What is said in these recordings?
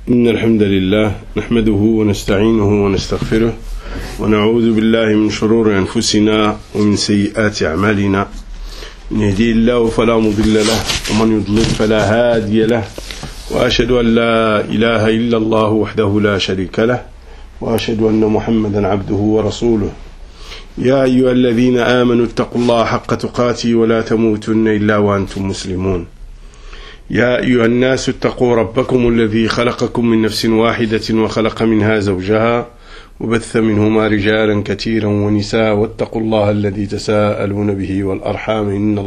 إن الحمد لله نحمده ونستعينه ونستغفره ونعوذ بالله من شرور أنفسنا ومن سيئات أعمالنا من يهديه الله فلا مضل له ومن يضلل فلا هادي له وأشهد أن لا إله إلا الله وحده لا شريك له وأشهد أن محمدا عبده ورسوله يا أيها الذين آمنوا اتقوا الله حق تقاته ولا تموتن إلا وأنتم مسلمون يا أيها الناس اتقوا ربكم الذي خلقكم من نفس واحدة وخلق منها زوجها وبث منهما رجالا كثيرا ونساء واتقوا الله الذي تساءلون به والأرحام إن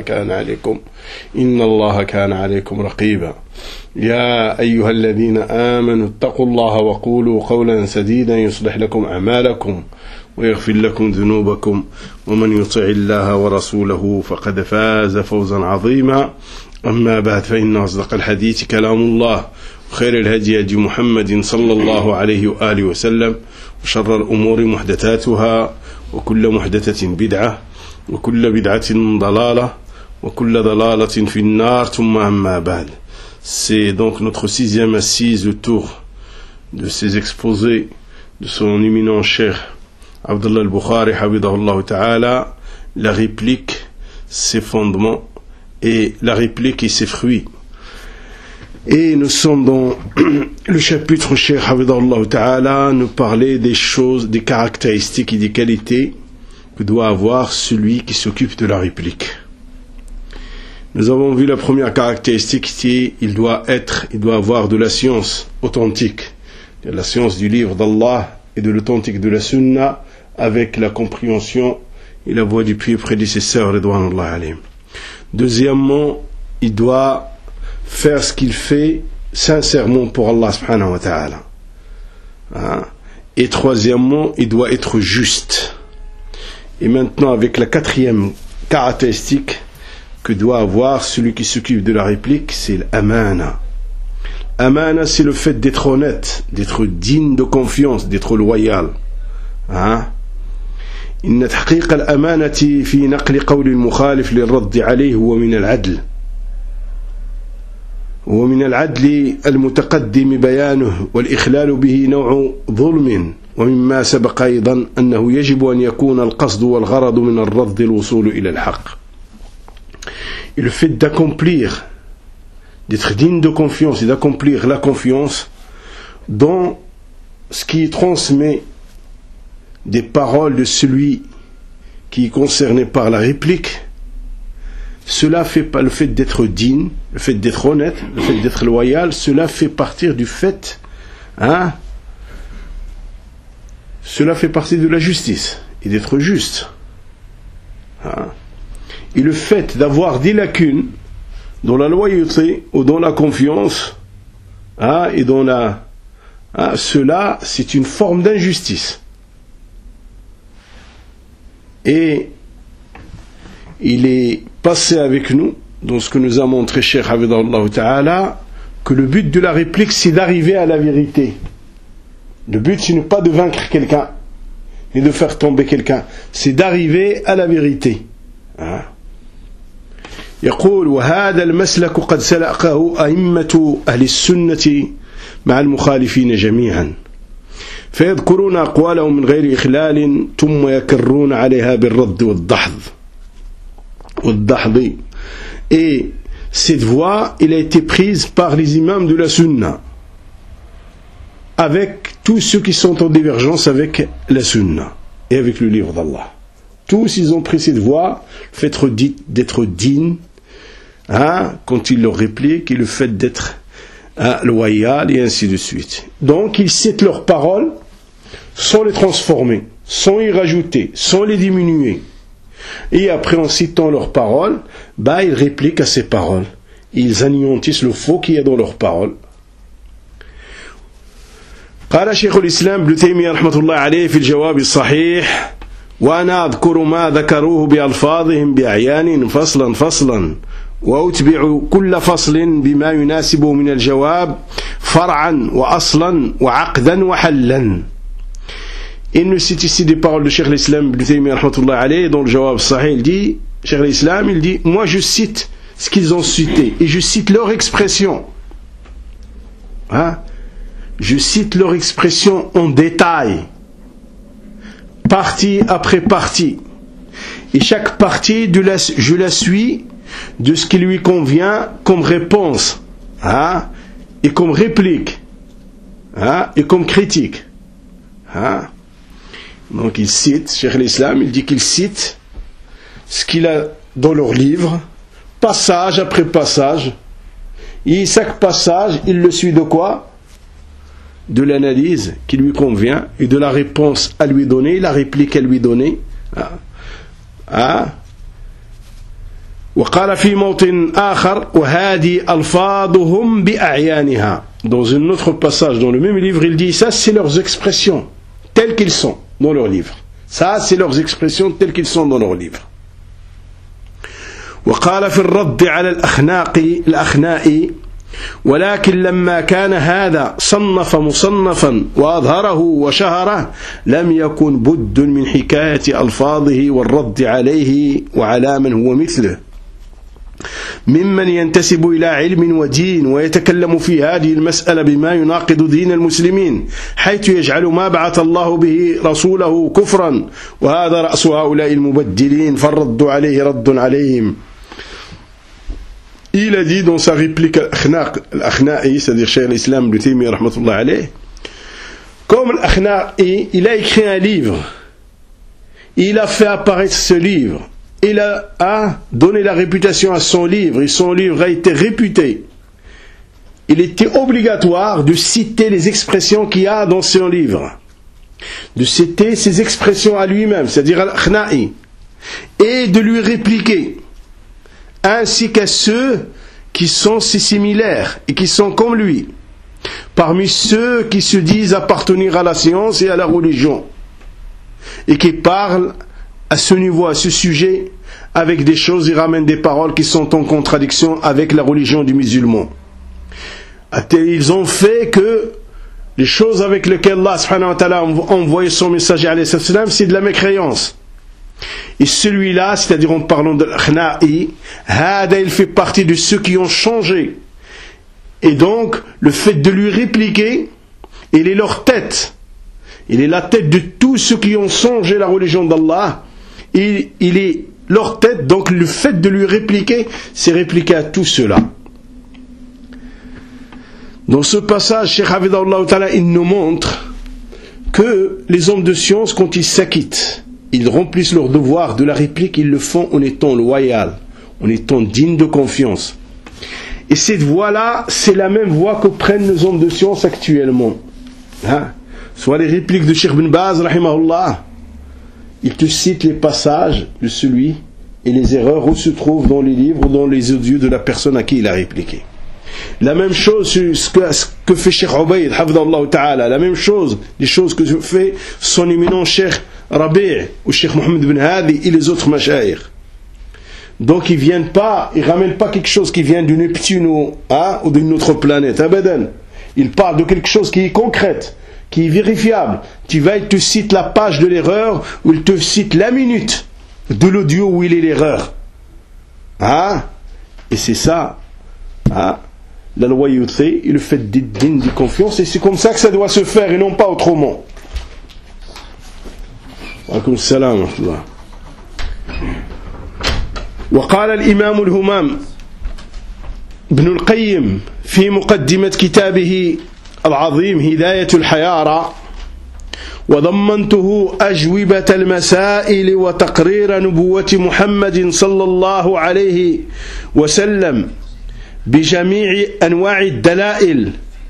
الله كان عليكم رقيبا يا أيها الذين آمنوا اتقوا الله وقولوا قولا سديدا يصلح لكم أعمالكم ويغفر لكم ذنوبكم ومن يطع الله ورسوله فقد فاز فوزا عظيما أما بعد فإن أصدق الحديث كلام الله وخير الهدي هدي محمد صلى الله عليه وآله وسلم وشر الأمور محدثاتها وكل محدثة بدعة وكل بدعة ضلالة وكل ضلالة في النار ثم أما بعد. C'est donc notre sixième assise autour de ces exposés de son éminent cheikh Abdullah al-Bukhari Hafidhahullah Ta'ala, la réplique, ses fondements et la réplique et ses fruits. Et nous sommes dans le chapitre où Cheikh Hafidhahullah Ta'ala nous parlait des choses, des caractéristiques et des qualités que doit avoir celui qui s'occupe de la réplique. Nous avons vu la première caractéristique, c'est qu'il doit avoir de la science authentique, de la science du livre d'Allah et de l'authentique de la sunna, avec la compréhension et la voix du pieux prédécesseur, Ridwanullah alayhim. Deuxièmement, il doit faire ce qu'il fait sincèrement pour Allah subhanahu wa ta'ala. Et troisièmement, il doit être juste. Et maintenant, avec la quatrième caractéristique que doit avoir celui qui s'occupe de la réplique, c'est l'amana. Amana, c'est le fait d'être honnête, d'être digne de confiance, d'être loyal. إن تحقيق الأمانة في نقل قول المخالف للرد عليه هو من العدل المتقدم بيانه، والإخلال به نوع ظلم، ومما سبق أيضا أنه يجب أن يكون القصد والغرض من الرد الوصول إلى الحق. Et le fait d'accomplir, d'être digne de confiance et d'accomplir la confiance dans ce qui transmet des paroles de celui qui est concerné par la réplique, cela fait pas le fait d'être digne, le fait d'être honnête, le fait d'être loyal, cela fait partir du fait, cela fait partie de la justice et d'être juste. Et le fait d'avoir des lacunes dans la loyauté ou dans la confiance, et dans la, cela c'est une forme d'injustice. Et il est passé avec nous, dans ce que nous a montré Cheikh Hafidhahullah Ta'ala, que le but de la réplique, c'est d'arriver à la vérité. Le but, ce n'est pas de vaincre quelqu'un, ni de faire tomber quelqu'un, c'est d'arriver à la vérité. يقول وهذا المسلك قد سلكه أئمة أهل السنة مع المخالفين جميعا فيذكرون أقوالهم من غير إخلال ثم يكرون عليها بالرد والدحض. Et cette voie, elle a été prise par les imams de la sunna, avec tous ceux qui sont en divergence avec la sunna et avec le livre d'Allah. Tous ils ont pris cette voie, le fait d'être digne, quand ils leur répliquent, et le fait d'être loyal, et ainsi de suite. Donc ils citent leurs paroles sans les transformer, sans y rajouter, sans les diminuer. Et après, en citant leurs paroles, ils répliquent à ces paroles. Ils anéantissent le faux qu'il y a dans leurs paroles. قال شيخ الإسلام ابن تيمية رحمة الله عليه في الجواب الصحيح وأنا أذكر ما ذكروه بألفاظهم بأعيان فصلا وأتبع كل فصل بما يناسبه من الجواب فرعا وأصلا وعقدا وحلا. Il nous cite ici des paroles de Cheikh l'Islam ibn Taymiyyah rahmatullah alayhi, dans le Jawab Sahih, il dit, Cheikh l'Islam, il dit, moi je cite ce qu'ils ont cité, et je cite leur expression. je cite leur expression en détail, partie après partie. Et chaque partie, je la suis de ce qui lui convient comme réponse, et comme réplique, et comme critique. Donc il cite, Cheikh l'Islam, il dit qu'il cite ce qu'il a dans leur livre, passage après passage, et chaque passage, il le suit de quoi? De l'analyse qui lui convient, et de la réponse à lui donner, la réplique à lui donner. وقال في موطن آخر وهذه ألفاظهم بأعيانها. Dans un autre passage dans le même livre, il dit ça c'est leurs expressions telles qu'ils sont dans leur livre. Ça c'est leurs expressions telles qu'ils sont dans leur livre. وقال في الرد على الأخناء ولكن لما كان هذا صنف مصنفا وأظهره وشهره لم يكن بد من حكاية ألفاظه والرد عليه وعلى من هو مثله ممن ينتسب إلى علم ودين ويتكلم في هذه المسألة بما يناقض دين المسلمين حيث يجعل ما بعث الله به رسوله كفرا وهذا رأس هؤلاء المبدلين فالرد عليه رد عليهم. Il a dit dans sa réplique al-Akhna'i, c'est-à-dire Cheikh l'Islam de Taymiyyah rahmatullah alayh, comme al-Akhna'i, il a écrit un livre, il a fait apparaître ce livre, il a donné la réputation à son livre, et son livre a été réputé. Il était obligatoire de citer les expressions qu'il y a dans son livre, de citer ses expressions à lui-même, c'est-à-dire al-Akhna'i, et de lui répliquer, ainsi qu'à ceux qui sont si similaires et qui sont comme lui, parmi ceux qui se disent appartenir à la science et à la religion, et qui parlent à ce niveau, à ce sujet, avec des choses, ils ramènent des paroles qui sont en contradiction avec la religion du musulman. Ils ont fait que les choses avec lesquelles Allah subhanahu wa ta'ala a envoyé son messager alayhi salam, c'est de la mécréance. Et celui-là, c'est-à-dire en parlant de l'Akhna'i, il fait partie de ceux qui ont changé. Et donc, le fait de lui répliquer, il est leur tête. Il est la tête de tous ceux qui ont changé la religion d'Allah. Il est leur tête, donc le fait de lui répliquer, c'est répliquer à tous ceux-là. Dans ce passage, Cheikh Hafidhahullah Ta'ala, il nous montre que les hommes de science, quand ils s'acquittent, ils remplissent leur devoir de la réplique, ils le font en étant loyal, en étant digne de confiance. Et cette voie-là, c'est la même voie que prennent les hommes de science actuellement. Soit les répliques de Cheikh Ibn Baz, rahimahullah, il te cite les passages de celui et les erreurs où se trouvent dans les livres, dans les audios de la personne à qui il a répliqué. La même chose, ce que fait Cheikh Ubayd, hafidhahullah ta'ala, la même chose, les choses que fait son éminent Cheikh Rabi' ou Cheikh Mohammed bin Hadi et les autres mashayikh. Donc ils viennent pas, ils ramènent pas quelque chose qui vient de Neptune ou d'une autre planète, abadan. Ils parlent de quelque chose qui est concrète, qui est vérifiable. Tu vas, il te cite la page de l'erreur, ou il te cite la minute de l'audio où il est l'erreur. Et c'est ça, la loyauté et le fait d'être digne de confiance, et c'est comme ça que ça doit se faire et non pas autrement. Alaykoum as-salam wa rahmatullah. وقال الإمام الهمام ابن القيم في مقدمة كتابه العظيم هداية الحيارى وضمنته أجوبة المسائل وتقرير نبوة محمد صلى الله عليه وسلم بجميع أنواع الدلائل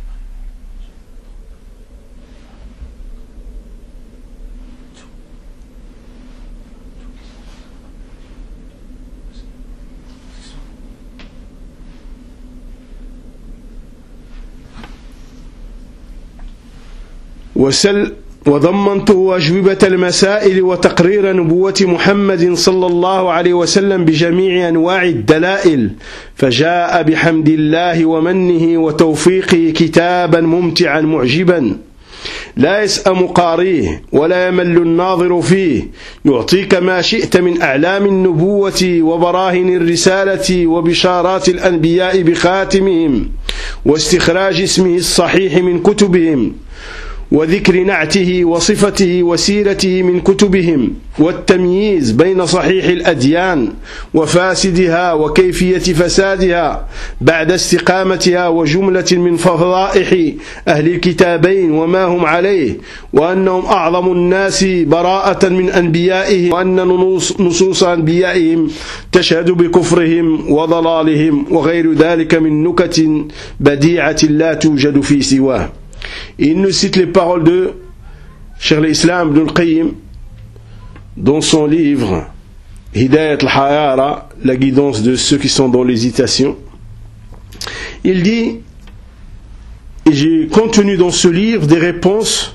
وضمنته أجوبة المسائل وتقرير نبوة محمد صلى الله عليه وسلم بجميع أنواع الدلائل فجاء بحمد الله ومنه وتوفيقه كتابا ممتعا معجبا لا يسأم قاريه ولا يمل الناظر فيه يعطيك ما شئت من أعلام النبوة وبراهن الرسالة وبشارات الأنبياء بخاتمهم واستخراج اسمه الصحيح من كتبهم وذكر نعته وصفته وسيرته من كتبهم والتمييز بين صحيح الأديان وفاسدها وكيفية فسادها بعد استقامتها وجملة من فضائح أهل الكتابين وما هم عليه وأنهم أعظم الناس براءة من أنبيائهم وأن نصوص أنبيائهم تشهد بكفرهم وضلالهم وغير ذلك من نكت بديعة لا توجد في سواه. Il nous cite les paroles de Cheikh l'Islam Ibn al-Qayyim dans son livre Hidayat al-Hayara, la guidance de ceux qui sont dans l'hésitation. Il dit, et j'ai contenu dans ce livre des réponses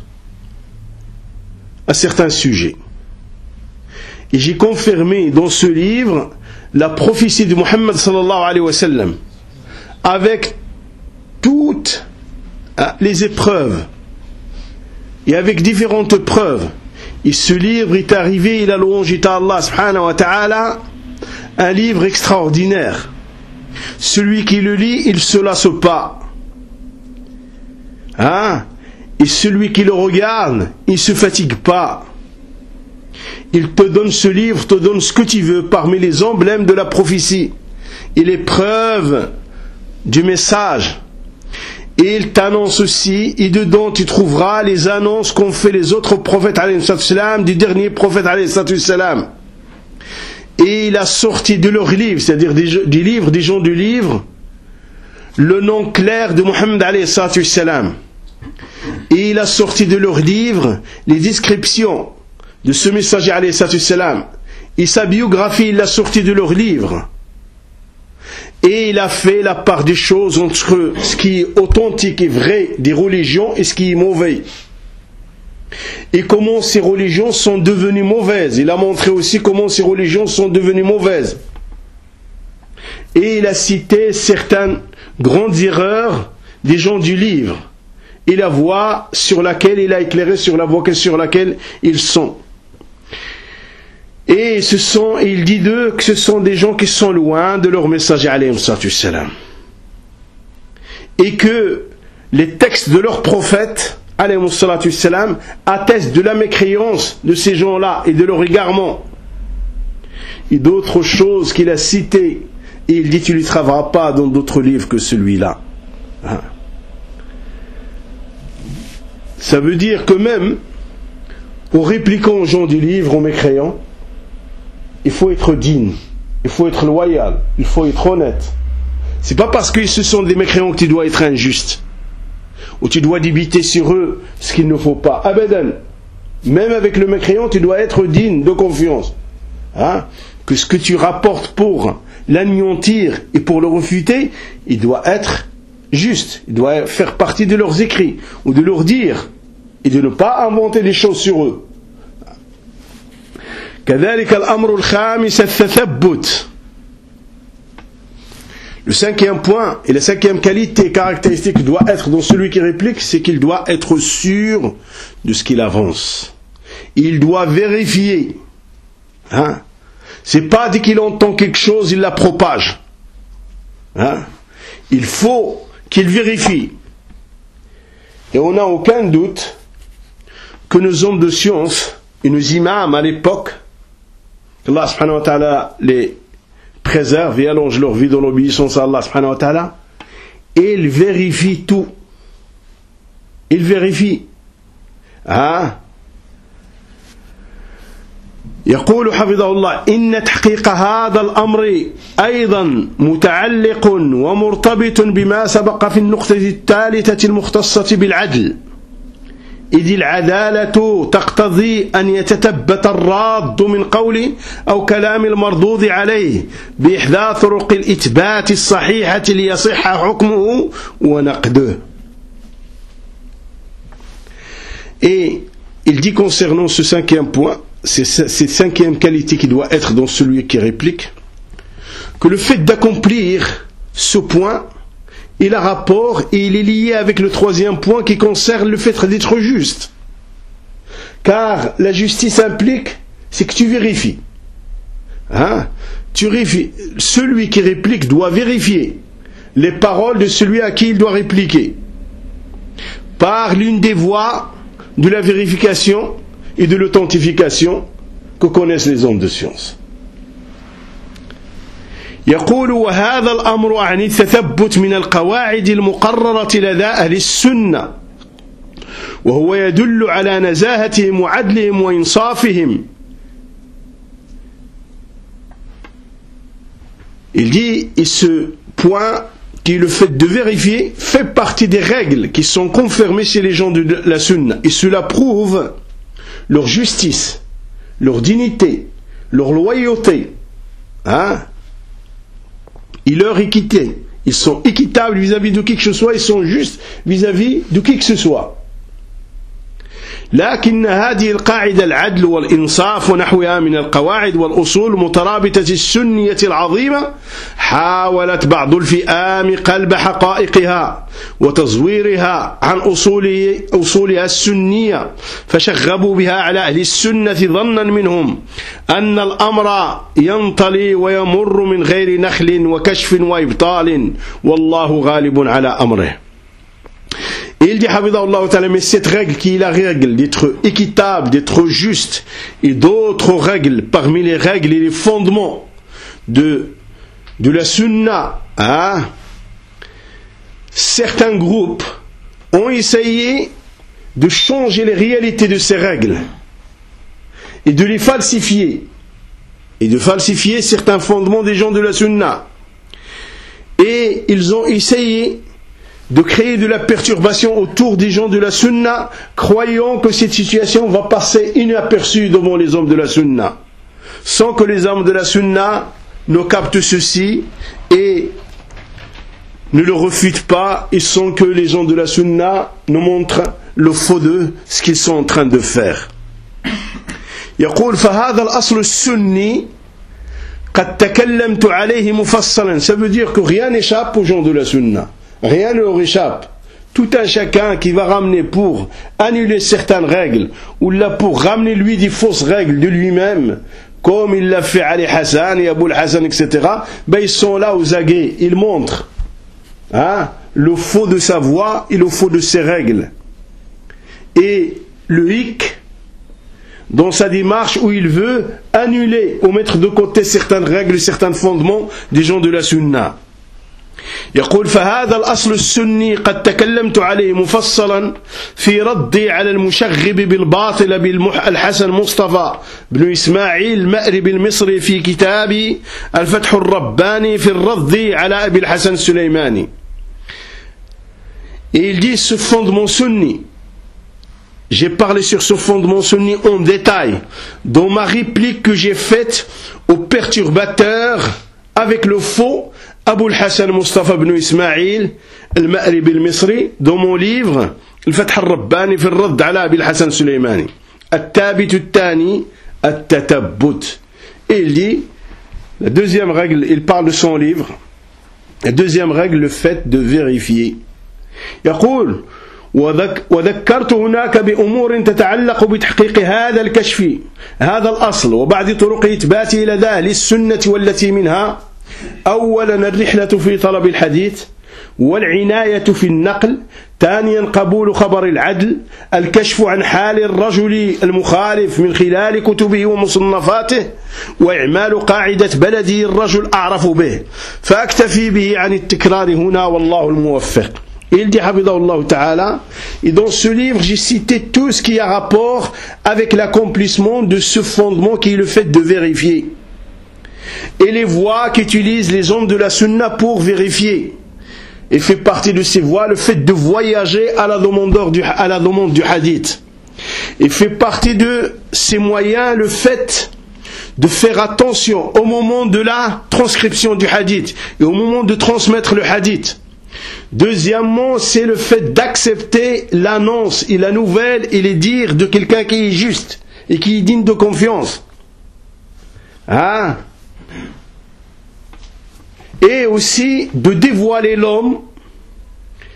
à certains sujets. Et j'ai confirmé dans ce livre la prophétie de Muhammad sallallahu alayhi wa sallam avec toutes les épreuves et avec différentes preuves. Et ce livre est arrivé, il a louange à Allah subhanahu wa ta'ala, un livre extraordinaire. Celui qui le lit, il ne se lasse pas. Et celui qui le regarde, il ne se fatigue pas. Il te donne ce livre, te donne ce que tu veux parmi les emblèmes de la prophétie et les preuves du message. Et il t'annonce aussi, et dedans tu trouveras les annonces qu'ont fait les autres prophètes du dernier prophète. Et il a sorti de leurs livres, c'est-à-dire des livres, des gens du livre, le nom clair de Muhammad. Et il a sorti de leurs livres les descriptions de ce messager et sa biographie, il l'a sorti de leurs livres. Et il a fait la part des choses entre ce qui est authentique et vrai des religions et ce qui est mauvais. Et comment ces religions sont devenues mauvaises. Il a montré aussi comment ces religions sont devenues mauvaises. Et il a cité certaines grandes erreurs des gens du livre. Et la voie sur laquelle il a éclairé, sur la voie sur laquelle ils sont. Et il dit d'eux que ce sont des gens qui sont loin de leur messager alayhi salam. Et que les textes de leurs prophètes alayhi salam attestent de la mécréance de ces gens-là et de leur égarement. Et d'autres choses qu'il a citées. Et il dit tu ne les trouveras pas dans d'autres livres que celui-là. Ça veut dire que même en répliquant aux gens du livre, aux mécréants, il faut être digne, il faut être loyal, il faut être honnête. C'est pas parce que ce sont des mécréants que tu dois être injuste, ou tu dois débiter sur eux ce qu'il ne faut pas. Abadan. Même avec le mécréant, tu dois être digne de confiance. Que ce que tu rapportes pour l'anéantir et pour le refuter, il doit être juste. Il doit faire partie de leurs écrits, ou de leurs dires, et de ne pas inventer des choses sur eux. كذلك الأمر الخامس التثبت. Le cinquième point et la cinquième qualité caractéristique qui doit être dans celui qui réplique, c'est qu'il doit être sûr de ce qu'il avance. Il doit vérifier. C'est pas dès qu'il entend quelque chose, il la propage. Il faut qu'il vérifie. Et on n'a aucun doute que nos hommes de science et nos imams à l'époque, qu'Allah subhanahu wa ta'ala les préserve et allonge leur vie dans l'obéissance à Allah subhanahu wa ta'ala, ils vérifient tout. Ils vérifient. يقول حفظه الله إن تحقيق هذا الأمر أيضا متعلق ومرتبط بما سبق في النقطة الثالثة المختصة بالعدل إذ العدالة تقتضي أن يتثبت الراد من قول أو كلام المردود عليه بإحدى طرق الإثبات الصحيحة ليصح حكمه ونقده. Et il dit concernant ce cinquième point, cette cinquième qualité qui doit être dans celui qui réplique, que le fait d'accomplir ce point, il a rapport et il est lié avec le troisième point qui concerne le fait d'être juste. Car la justice implique, c'est que tu vérifies. Tu vérifies. Celui qui réplique doit vérifier les paroles de celui à qui il doit répliquer par l'une des voies de la vérification et de l'authentification que connaissent les hommes de science. يقول وهذا الأمر عن التثبت من القواعد المقررة لدى أهل السنة وهو يدل على نزاهتهم وعدلهم وإنصافهم. Il dit, et ce point qui est le fait de vérifier fait partie des règles qui sont confirmées chez les gens de la sunna, et cela prouve leur justice, leur dignité, leur loyauté, et leur équité. Ils sont équitables vis-à-vis de qui que ce soit, ils sont justes vis-à-vis de qui que ce soit. لكن هذه القاعدة العدل والإنصاف ونحوها من القواعد والأصول مترابطة السنية العظيمة حاولت بعض الفئام قلب حقائقها وتزويرها عن أصولها السنية فشغبوا بها على أهل السنة ظنا منهم أن الأمر ينطلي ويمر من غير نخل وكشف وإبطال والله غالب على أمره. Et il dit, Hafidahullah Ta'ala, mais cette règle qui est la règle d'être équitable, d'être juste, et d'autres règles, parmi les règles et les fondements de la sunna, certains groupes ont essayé de changer les réalités de ces règles et de les falsifier, et de falsifier certains fondements des gens de la sunna. Et ils ont essayé de créer de la perturbation autour des gens de la sunna, croyant que cette situation va passer inaperçue devant les hommes de la sunna, sans que les hommes de la sunna ne captent ceci et ne le refutent pas, et sans que les gens de la sunna ne montrent le faux de ce qu'ils sont en train de faire. يقول فهذا الأصل السني قد تكلمت عليه مفصلا. Ça veut dire que rien n'échappe aux gens de la sunna. Rien ne leur échappe. Tout un chacun qui va ramener pour annuler certaines règles, ou là pour ramener lui des fausses règles de lui-même, comme il l'a fait Ali Hassan et Abul Hassan, etc., ils sont là aux aguets. Ils montrent le faux de sa voix et le faux de ses règles. Et le hic, dans sa démarche où il veut annuler ou mettre de côté certaines règles, certains fondements des gens de la sunna. يقول فهذا الأصل السني قد تكلمت عليه مفصلا في ردي على المشغب بالباطل بالحسن مصطفى بن إسماعيل المأربي المصري في كتاب الفتح الرباني في الرد على أبي الحسن السليماني. Et il dit ce fondement sunni, j'ai parlé sur ce fondement sunni en détail dans ma réplique que j'ai faite aux perturbateurs avec le faux Abul Hassan Mustafa ibn Ismail al-Ma'ribi al-Misri dans mon livre الفتح الرباني في الرد على أبي الحسن السليماني الثابت الثاني التثبت. Et il dit, la deuxième règle, il parle de son livre, la deuxième règle, le fait de vérifier. يقول وذكرت هناك بأمور تتعلق بتحقيق هذا الكشف هذا الأصل وبعض طرق إثباته لدى أهل السنة والتي منها أولا الرحلة في طلب الحديث والعناية في النقل، ثانيا قبول خبر العدل، الكشف عن حال الرجل المخالف من خلال كتبه ومصنفاته، وإعمال قاعدة بلده الرجل أعرف به فأكتفي به عن التكرار هنا والله الموفق. Il dit Hafidahullah Ta'ala, et dans ce livre j'ai cité tout ce qui a rapport avec l'accomplissement de ce fondement qui est le fait de vérifier et les voies qu'utilisent les hommes de la sunna pour vérifier, et fait partie de ces voies le fait de voyager à la demande du hadith, et fait partie de ces moyens le fait de faire attention au moment de la transcription du hadith et au moment de transmettre le hadith. Deuxièmement, c'est le fait d'accepter l'annonce et la nouvelle et les dires de quelqu'un qui est juste et qui est digne de confiance. Et aussi de dévoiler l'homme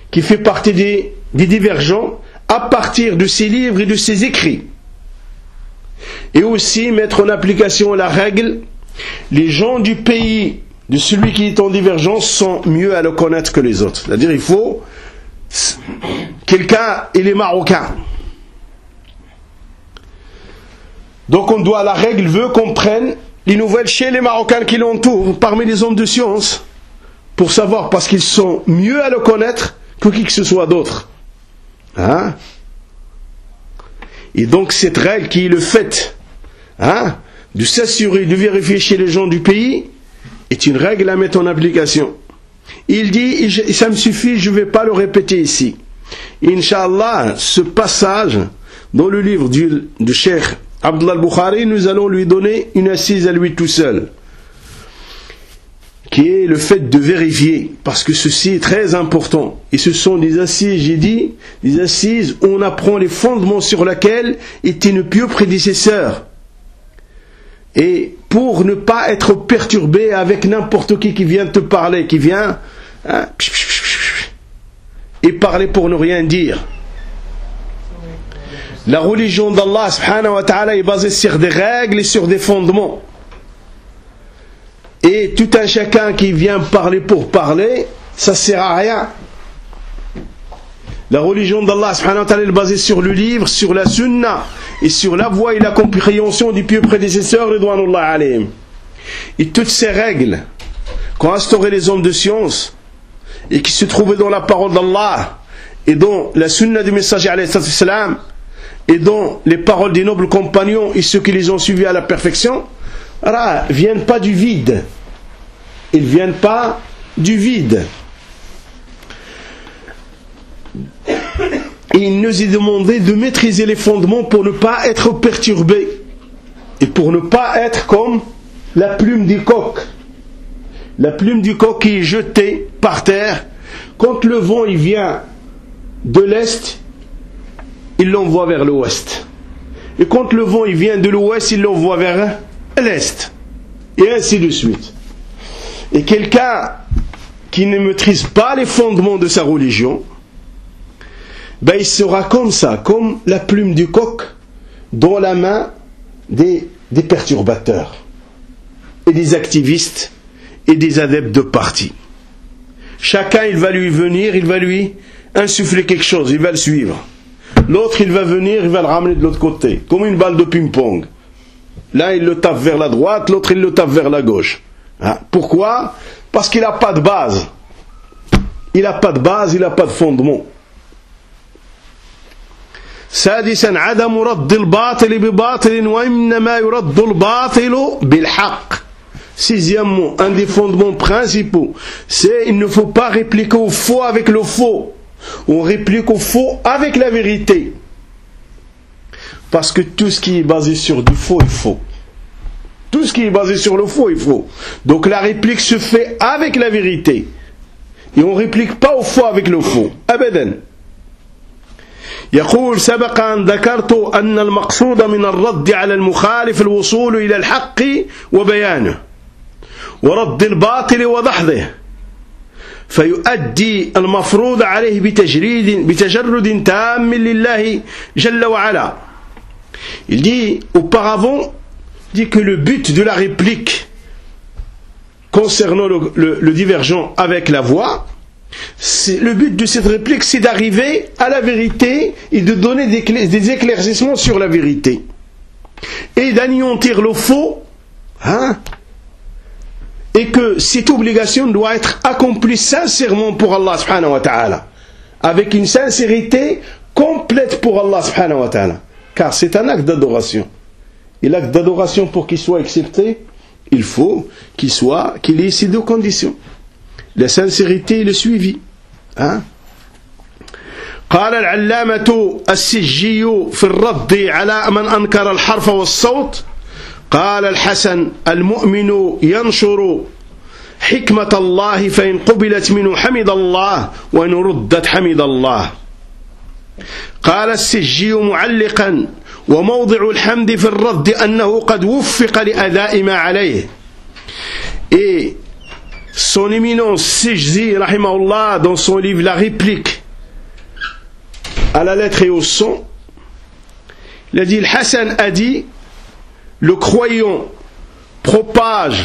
qui fait partie des divergents à partir de ses livres et de ses écrits. Et aussi mettre en application la règle, les gens du pays de celui qui est en divergence sont mieux à le connaître que les autres. C'est-à-dire il faut quelqu'un, il est marocain. Donc on doit, la règle veut qu'on prenne les nouvelles chez les Marocains qui l'entourent, parmi les hommes de science, pour savoir, parce qu'ils sont mieux à le connaître que qui que ce soit d'autre. Hein? Et donc cette règle qui est le fait de s'assurer, de vérifier chez les gens du pays, est une règle à mettre en application. Il dit, ça me suffit, je ne vais pas le répéter ici. Inch'Allah, ce passage dans le livre du Cheikh Abdullah al-Bukhari, nous allons lui donner une assise à lui tout seul, qui est le fait de vérifier, parce que ceci est très important. Et ce sont des assises, j'ai dit, des assises où on apprend les fondements sur lesquels étaient nos pieux prédécesseurs. Et pour ne pas être perturbé avec n'importe qui vient te parler, qui vient et parler pour ne rien dire. La religion d'Allah subhanahu wa ta'ala est basée sur des règles et sur des fondements. Et tout un chacun qui vient parler pour parler, ça ne sert à rien. La religion d'Allah subhanahu wa ta'ala est basée sur le livre, sur la sunna, et sur la voie et la compréhension des pieux prédécesseurs, ridwanullah alayhim. Et toutes ces règles qu'ont instaurées les hommes de science, et qui se trouvaient dans la parole d'Allah, et dans la sunna du messager alayhi salam, et dans les paroles des nobles compagnons et ceux qui les ont suivis à la perfection, ne viennent pas du vide. Ils ne viennent pas du vide. Et il nous est demandé de maîtriser les fondements pour ne pas être perturbé et pour ne pas être comme la plume du coq. La plume du coq qui est jetée par terre, quand le vent il vient de l'est, il l'envoie vers l'ouest. Et quand le vent il vient de l'ouest, il l'envoie vers l'est. Et ainsi de suite. Et quelqu'un qui ne maîtrise pas les fondements de sa religion, il sera comme ça, comme la plume du coq dans la main des perturbateurs et des activistes et des adeptes de parti. Chacun il va lui venir, il va lui insuffler quelque chose, il va le suivre. L'autre il va venir, il va le ramener de l'autre côté, comme une balle de ping-pong. L'un il le tape vers la droite, l'autre il le tape vers la gauche. Pourquoi? Parce qu'il n'a pas de base. Il n'a pas de base, il n'a pas de fondement. سادسا عدم رد الباطل بباطل وإنما يرد الباطل بالحق. Sixièmement, un des fondements principaux, c'est il ne faut pas répliquer au faux avec le faux. On réplique au faux avec la vérité. Parce que tout ce qui est basé sur du faux est faux. Tout ce qui est basé sur le faux est faux. Donc la réplique se fait avec la vérité. Et on ne réplique pas au faux avec le faux. Abadan. يقول سبق أن ذكرت أن المقصود من الرد على المخالف الوصول إلى الحق وبيانه ورد الباطل وضحضه فيؤدي المفروض عليه بتجرد تام لله جل وعلا. Il dit auparavant que le but de la réplique concernant le divergent avec la voix, le but de cette réplique, c'est d'arriver à la vérité et de donner des éclaircissements sur la vérité et d'anéantir le faux, et que cette obligation doit être accomplie sincèrement pour Allah subhanahu wa ta'ala, avec une sincérité complète pour Allah subhanahu wa ta'ala, car c'est un acte d'adoration, et l'acte d'adoration, pour qu'il soit accepté, il faut qu'il ait ces deux conditions, la sincérité et le suivi. قال العلامة السجي في الرد على من أنكر الحرف والصوت قال الحسن المؤمن ينشر حكمة الله فإن قبلت منه حمد الله وإن ردت حمد الله. قال السجي معلقا وموضع الحمد في الرد أنه قد وفق لأداء ما عليه. Et son éminence Sijzi, rahimahullah, dans son livre La réplique à la lettre et au son, il a dit, le Hassan a dit, le croyant propage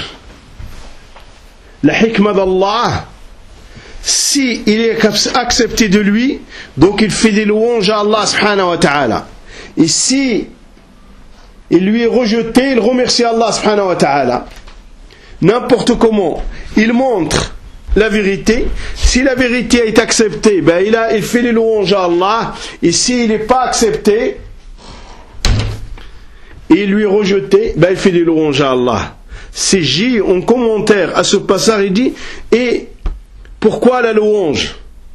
la hikmah d'Allah si il est accepté de lui, donc il fait des louanges à Allah subhanahu wa ta'ala. Et si il lui est rejeté, il remercie Allah subhanahu wa ta'ala. N'importe comment, il montre la vérité. Si la vérité est acceptée, ben il fait les louanges à Allah. Et s'il n'est pas accepté, et il lui est rejeté, ben il fait des louanges à Allah. C'est J, en commentaire à ce passage, il dit, et pourquoi la louange?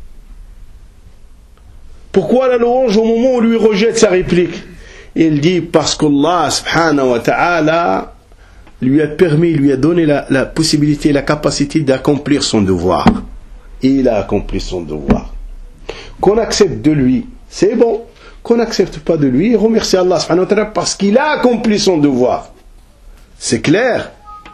Pourquoi la louange au moment où lui rejette sa réplique? Il dit parce qu'Allah subhanahu wa ta'ala lui a permis, lui a donné la possibilité, la capacité d'accomplir son devoir. Et il a accompli son devoir. Qu'on accepte de lui, c'est bon. Qu'on n'accepte pas de lui, remercie Allah subhanahu wa ta'ala parce qu'il a accompli son devoir. C'est clair.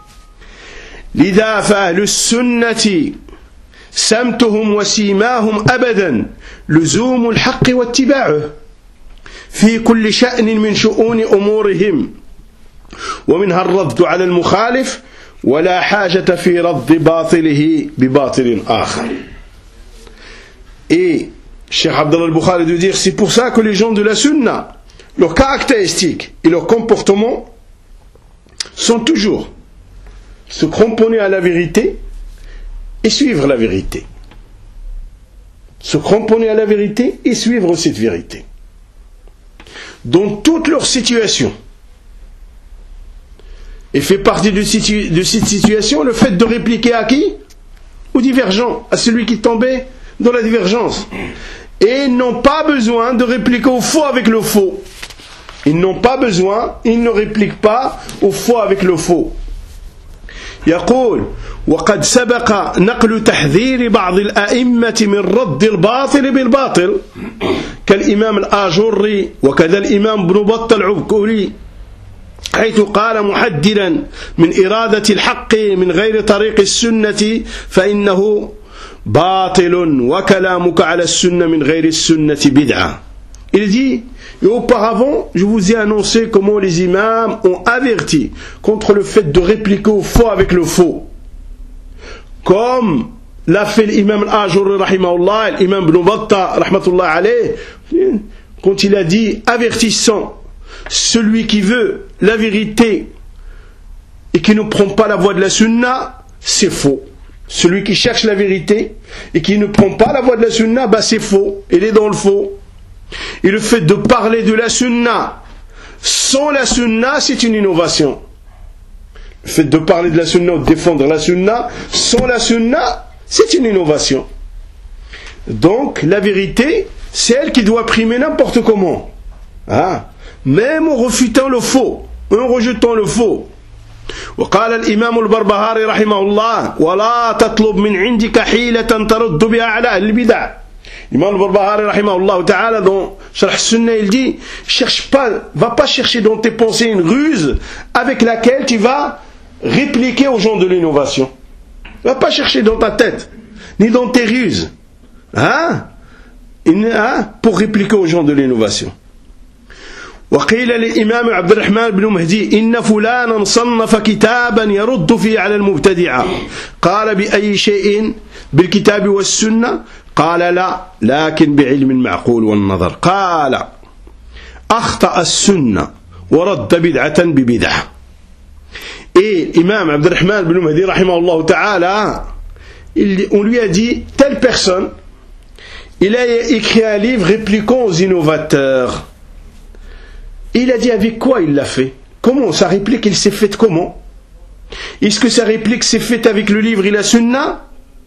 لذا فأهل السنة سمتهم وسيماهم أبدا لزوم الحق واتباعه في كل شأن من شؤون أمورهم ومنها الرد على المخالف ولا حاجة في رد باطله بباطل آخر. Et Cheikh Abdallah al-Bukhari de dire, c'est pour ça que les gens de la sunna, leurs caractéristiques et leurs comportements sont toujours se cramponner à la vérité et suivre la vérité. Se cramponner à la vérité et suivre cette vérité. Dans toutes leurs situations. Et fait partie de cette situation le fait de répliquer à qui? Au divergent, à celui qui tombait dans la divergence. Et ils n'ont pas besoin de répliquer au faux avec le faux. Ils n'ont pas besoin, ils ne répliquent pas au faux avec le faux. يقول وقد سبق نقل تحذير بعض الأئمة من رد الباطل بالباطل كالإمام الآجري وكذا الإمام ابن بطة العبكري حيث قال محذرا من إرادة الحق من غير طريق السنة فإنه باطل وكلامك على السنة من غير السنة بدعة. Il dit, et auparavant, je vous ai annoncé comment les imams ont averti contre le fait de répliquer au faux avec le faux. Comme l'a fait l'imam al-Ajuri, rahimahullah, l'imam ibn Battah, rahmatullah alayh, quand il a dit, avertissant celui qui veut la vérité et qui ne prend pas la voie de la sunna, c'est faux. Celui qui cherche la vérité et qui ne prend pas la voie de la sunna, bah c'est faux, il est dans le faux. Et le fait de parler de la sunna sans la sunna, c'est une innovation. Le fait de parler de la sunna ou de défendre la sunna sans la sunna, c'est une innovation. Donc la vérité, c'est elle qui doit primer n'importe comment. Hein? Même en refutant le faux, en rejetant le faux. وقال الإمام البربهاري رحمه الله ولا تطلب من عندك حيلة ترد بها على أهل البدع. L'imam al-Barbahari rahimahullah ta'ala dans Sharh Sunnah il dit va pas chercher dans tes pensées une ruse avec laquelle tu vas répliquer aux gens de l'innovation. Va pas chercher dans ta tête ni dans tes ruses pour répliquer aux gens de l'innovation. وقيل للإمام عبد الرحمن بن مهدي إن فلانا صنف كتابا يرد فيه على المبتدعة قال بأي شيء بالكتاب والسنة قال لا لكن بعلم معقول والنظر قال أخطأ السنة ورد بدعة ببدعة. Et l'imam Abd al-Rahman ibn Mahdi rahimahullah ta'ala, on lui a dit telle personne il a écrit un livre répliquant aux innovateurs. Il a dit avec quoi il l'a fait? Comment sa réplique il s'est faite comment? Est-ce que sa réplique s'est faite avec le livre et la sunna?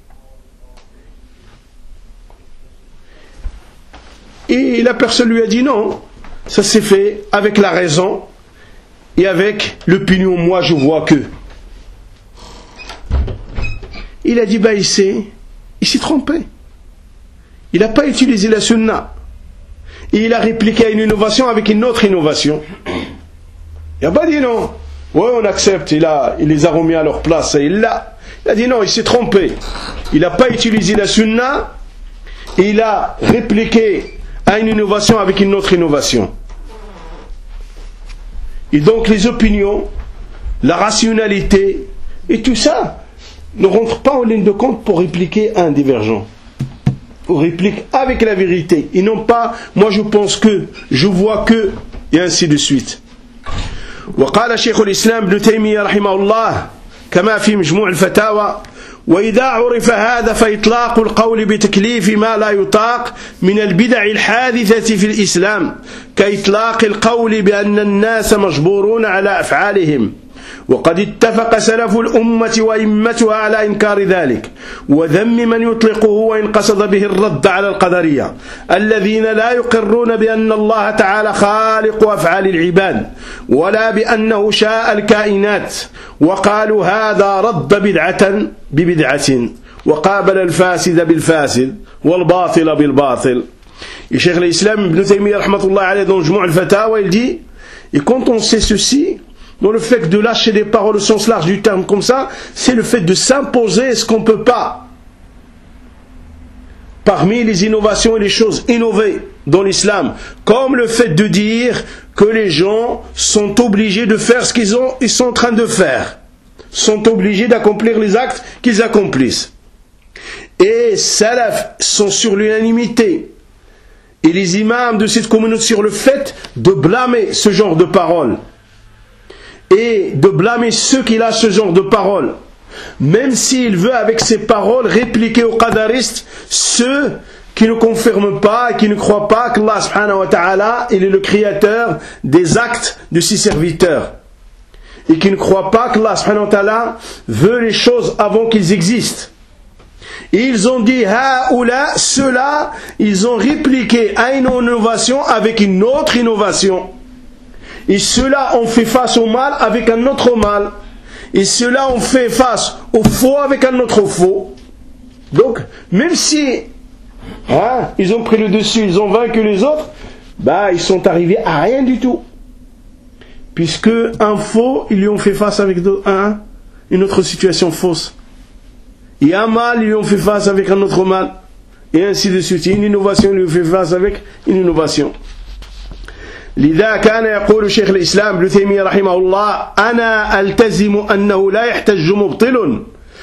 Et la personne lui a dit non, ça s'est fait avec la raison et avec l'opinion, moi je vois que. Il a dit bah il s'est trompé. Il n'a pas utilisé la sunna. Et il a répliqué à une innovation avec une autre innovation. Il n'a pas dit non. Oui, on accepte, il les a remis à leur place. Et Il a dit non, il s'est trompé. Il n'a pas utilisé la sunna, il a répliqué à une innovation avec une autre innovation. Et donc les opinions, la rationalité et tout ça ne rentrent pas en ligne de compte pour répliquer à un divergent. On réplique avec la vérité et non pas moi je pense que, je vois que, et ainsi de suite. وقال شيخ الإسلام ابن تيمية رحمه الله كما في مجموع الفتاوى وإذا عرف هذا فإطلاق القول بتكليف ما لا يطاق من البدع الحادثة في الإسلام كإطلاق القول بأن الناس مجبورون على أفعالهم وقد اتفق سلف الأمة وإمتها على إنكار ذلك وذم من يطلقه وإن قصد به الرد على القدرية الذين لا يقرون بأن الله تعالى خالق أفعال العباد ولا بأنه شاء الكائنات وقالوا هذا رد بدعة ببدعة وقابل الفاسد بالفاسد والباطل بالباطل. Et Cheikh l'Islam Ibn Taymiyyah rahmatullah alayhi dans Majmou' al-Fatawa il dit, et quand on sait ceci, dans le fait de lâcher des paroles au sens large du terme comme ça, c'est le fait de s'imposer ce qu'on ne peut pas. Parmi les innovations et les choses innovées dans l'islam, comme le fait de dire que les gens sont obligés de faire ce qu'ils sont en train de faire, sont obligés d'accomplir les actes qu'ils accomplissent. Et salaf sont sur l'unanimité, et les imams de cette communauté sur le fait de blâmer ce genre de paroles. Et de blâmer ceux qui lâchent ce genre de paroles, même s'il veut avec ces paroles répliquer aux qadaristes ceux qui ne confirment pas et qui ne croient pas qu'Allah subhanahu wa ta'ala il est le créateur des actes de ses serviteurs et qui ne croient pas qu'Allah subhanahu wa ta'ala veut les choses avant qu'ils existent. Et ils ont dit haoula, ceux-là ils ont répliqué à une innovation avec une autre innovation. Et ceux-là ont fait face au mal avec un autre mal. Et ceux-là ont fait face au faux avec un autre faux. Donc, même si ils ont pris le dessus, ils ont vaincu les autres, ils sont arrivés à rien du tout. Puisque un faux, ils lui ont fait face avec une autre situation fausse. Et un mal, ils lui ont fait face avec un autre mal. Et ainsi de suite. Et une innovation, ils lui ont fait face avec une innovation. لذا كان يقول شيخ الإسلام ابن تيمية رحمه الله أنا ألتزم أنه لا يحتج مبطل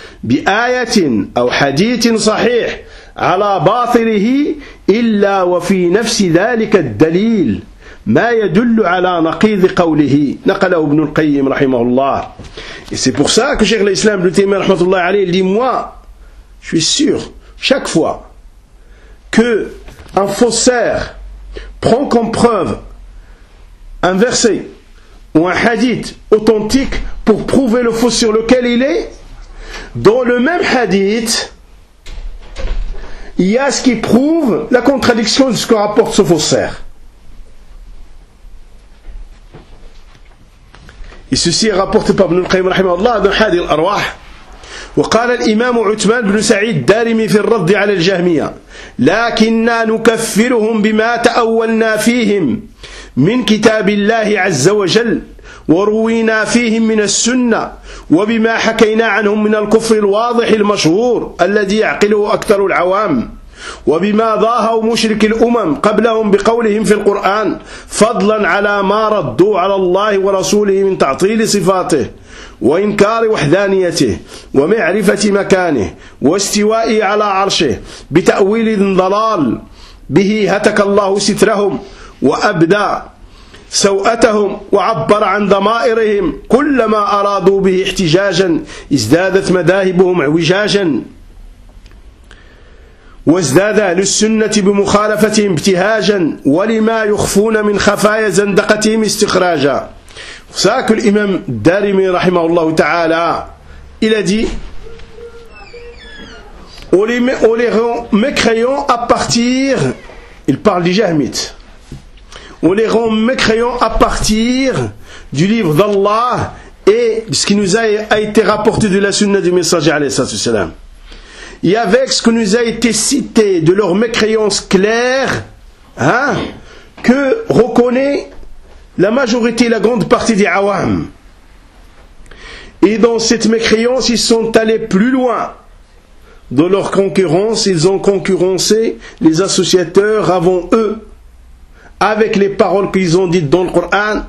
بآية أو حديث صحيح على باطله إلا وفي نفس ذلك الدليل ما يدل على نقيض قوله نقله ابن القيم رحمه الله. Et c'est pour ça que شيخ الإسلام ابن تيمية رحمه الله عليه il dit moi je suis sûr chaque fois que un faussaire prend comme preuve un verset ou un hadith authentique pour prouver le faux sur lequel il est, dans le même hadith, il y a ce qui prouve la contradiction de ce que rapporte ce faussaire. Et ceci est rapporté par Ibn al-Qayyim rahimahullah dans Hadi al-Arwah. وقال الإمام عثمان بن سعيد الدارمي في الرد على الجهمية لكننا نكفرهم بما تأولنا فيهم من كتاب الله عز وجل وروينا فيهم من السنة وبما حكينا عنهم من الكفر الواضح المشهور الذي يعقله أكثر العوام وبما ضاهوا مشرك الأمم قبلهم بقولهم في القرآن فضلا على ما ردوا على الله ورسوله من تعطيل صفاته وإنكار وحدانيته ومعرفة مكانه واستوائه على عرشه بتأويل ضلال به هتك الله سترهم وأبدى سوءتهم وعبر عن ضمائرهم كلما أرادوا به احتجاجا ازدادت مذاهبهم اعوجاجا وازداد أهل السنة بمخالفتهم ابتهاجا ولما يخفون من خفايا زندقتهم استخراجا. C'est ça que l'imam Darimi rahimahullah ta'ala il a dit on les rend mécréants à partir, il parle du Jahmite, on les rend mécréants à partir du livre d'Allah et ce qui nous a été rapporté de la sunna du messager alayhi salatu wassalam. Et avec ce que nous a été cité de leur mécréance claire, que reconnaît la majorité, la grande partie des awam. Et dans cette mécréance, ils sont allés plus loin. Dans leur concurrence, ils ont concurrencé les associateurs avant eux, avec les paroles qu'ils ont dites dans le Coran,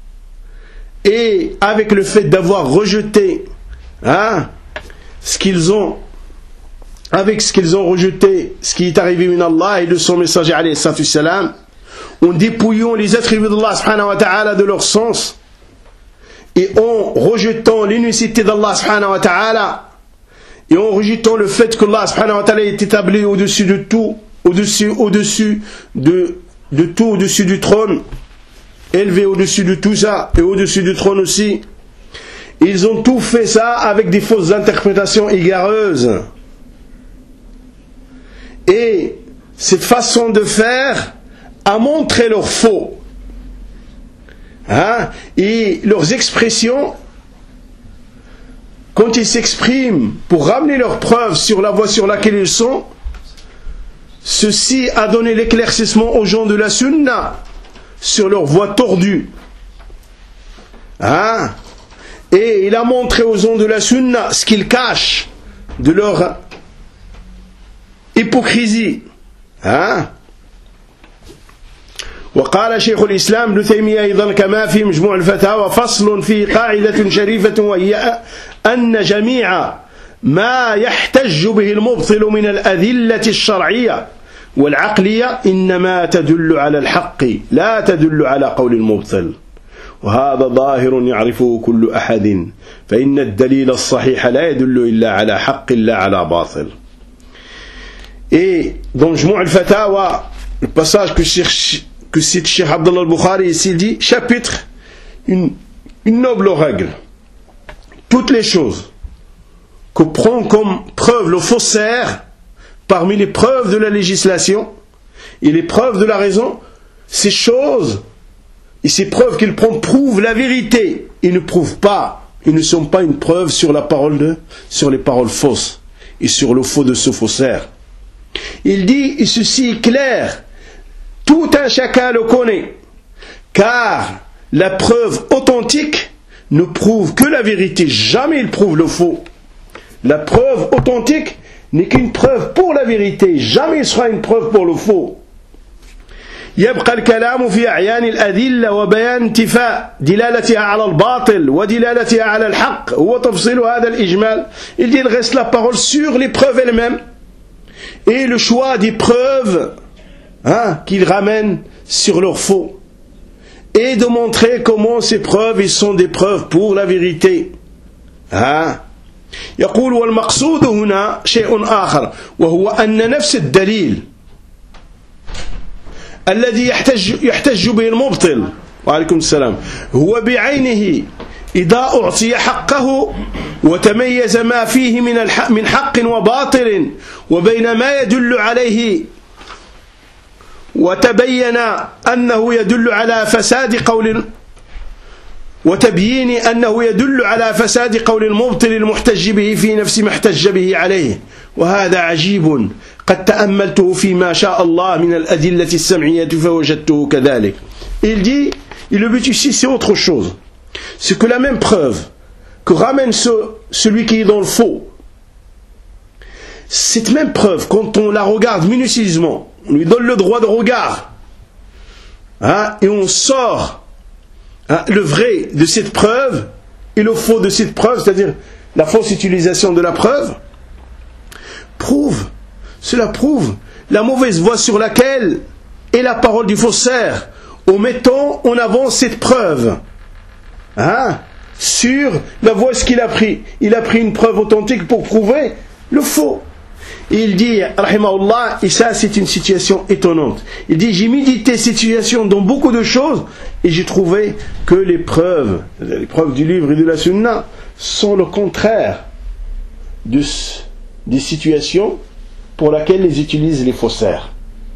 et avec le fait d'avoir rejeté ce qu'ils ont rejeté, ce qui est arrivé min Allah et de son messager alayhi salatu wassalam, en dépouillant les attributs d'Allah subhanahu wa ta'ala de leur sens, et en rejetant l'unicité d'Allah subhanahu wa ta'ala, et en rejetant le fait que Allah subhanahu wa ta'ala est établi au-dessus de tout, au-dessus du trône, élevé au-dessus de tout ça, et au-dessus du trône aussi. Ils ont tout fait ça avec des fausses interprétations égareuses. Et cette façon de faire a montré leur faux. Et leurs expressions, quand ils s'expriment pour ramener leurs preuves sur la voie sur laquelle ils sont, ceci a donné l'éclaircissement aux gens de la sunna sur leur voie tordue. Et il a montré aux gens de la sunna ce qu'ils cachent de leur hypocrisie. وقال شيخ الإسلام ابن تيمية أيضا كما في مجموع الفتاوى فصل في قاعدة شريفة وهي أن جميع ما يحتج به المبطل من الأدلة الشرعية والعقلية إنما تدل على الحق لا تدل على قول المبطل وهذا ظاهر يعرفه كل أحد فإن الدليل الصحيح لا يدل إلا على حق لا على باطل. Et dans Majmou' al-Fatawa, le passage que cite Cheikh Abdullah al-Bukhari ici, il dit chapitre, une noble règle. Toutes les choses que prend comme preuve le faussaire parmi les preuves de la législation et les preuves de la raison, ces choses et ces preuves qu'il prend prouvent la vérité. Ils ne prouvent pas, ils ne sont pas une preuve sur sur les paroles fausses et sur le faux de ce faussaire. Il dit, et ceci est clair, tout un chacun le connaît, car la preuve authentique ne prouve que la vérité, jamais il prouve le faux. La preuve authentique n'est qu'une preuve pour la vérité, jamais il sera une preuve pour le faux. يبقى الكلام في أعيان الأدلة وبيان انتفاء دلالتها على الباطل ودلالتها على الحق هو تفصيل هذا الإجمال. Il dit, il reste la parole sur les preuves elles-mêmes et le choix des preuves qu'ils ramènent sur leur faux, et de montrer comment ces preuves sont des preuves pour la vérité. يقول والمقصود هنا شيء آخر وهو أن نفس الدليل الذي يحتج به المبطل وعليكم السلام هو بعينه إذا أعطي حقه وتميز ما فيه من حق وباطل وبين ما يدل عليه وتبين أنه يدل على فساد قول وتبيين أنه يدل على فساد قول المبطل المحتج به في نفس ما احتج به عليه وهذا عجيب قد تأملته فيما شاء الله من الأدلة السمعية فوجدته كذلك. Il dit, et le but ici c'est autre chose, c'est que la même preuve que ramène celui qui est dans le faux, cette même preuve, quand on la regarde minutieusement, on lui donne le droit de regard, et on sort le vrai de cette preuve et le faux de cette preuve, c'est-à-dire la fausse utilisation de la preuve, cela prouve la mauvaise voie sur laquelle est la parole du faussaire, en mettant en avant cette preuve sur la voie ce qu'il a pris. Il a pris une preuve authentique pour prouver le faux. Et il dit, rahimahullah, et ça c'est une situation étonnante, il dit, j'ai médité cette situation dans beaucoup de choses et j'ai trouvé que les preuves du livre et de la sunna sont le contraire des situations pour lesquelles les utilisent les faussaires.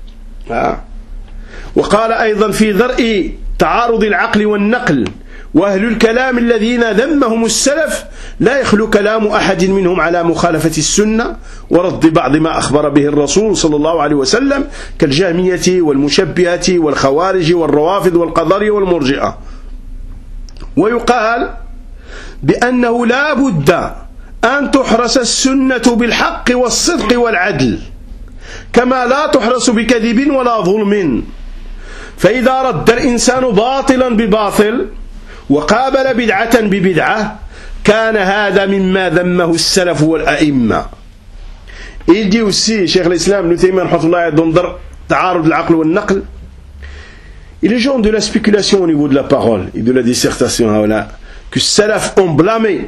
وقال أيضا في ذرء تعارض العقل والنقل وأهل الكلام الذين ذمهم السلف لا يخلو كلام أحد منهم على مخالفة السنة ورد بعض ما أخبر به الرسول صلى الله عليه وسلم كالجهمية والمشبهة والخوارج والروافض والقدرية والمرجئة. ويقال بأنه لا بد أن تحرس السنة بالحق والصدق والعدل كما لا تحرس بكذب ولا ظلم. فإذا رد الإنسان باطلا بباطل وقابل بدعة ببدعة كان هذا مما ذمه السلف والأئمة. Il dit aussi, Cheikh l'Islam, Ibn Taymiyyah rahmatullah dans Ta'arud al-Aql wa al-Naql, et les gens de la spéculation au niveau de la parole et de la dissertation, voilà, que salaf ont blâmé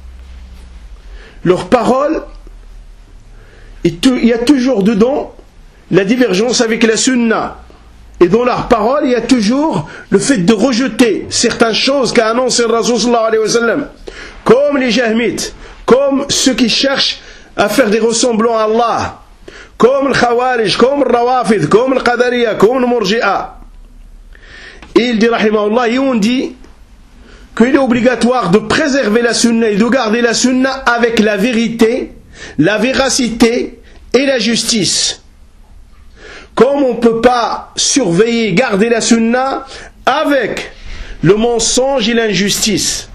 leurs paroles, il y a toujours dedans la divergence avec la sunna. Et dans leurs paroles, il y a toujours le fait de rejeter certaines choses qu'a annoncé le Rasul sallallahu alayhi wa sallam, comme les Jahmites, comme ceux qui cherchent à faire des ressemblants à Allah, comme le Khawarij, comme le Rawafid, comme le Qadariya, comme le Murji'a. Il dit, rahimahullah, et on dit qu'il est obligatoire de préserver la sunna et de garder la sunna avec la vérité, la véracité et la justice. Comme on ne peut pas surveiller, garder la sunna avec le mensonge et l'injustice.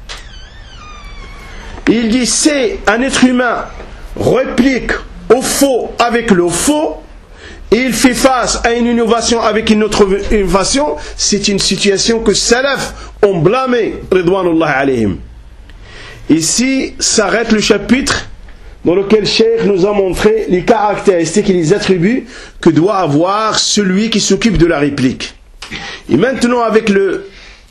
Il dit, c'est un être humain réplique au faux avec le faux, et il fait face à une innovation avec une autre innovation, c'est une situation que salaf ont blâmé, ridwanullah alayhim. Ici s'arrête le chapitre dans lequel Cheikh nous a montré les caractéristiques et les attributs que doit avoir celui qui s'occupe de la réplique. Et maintenant avec le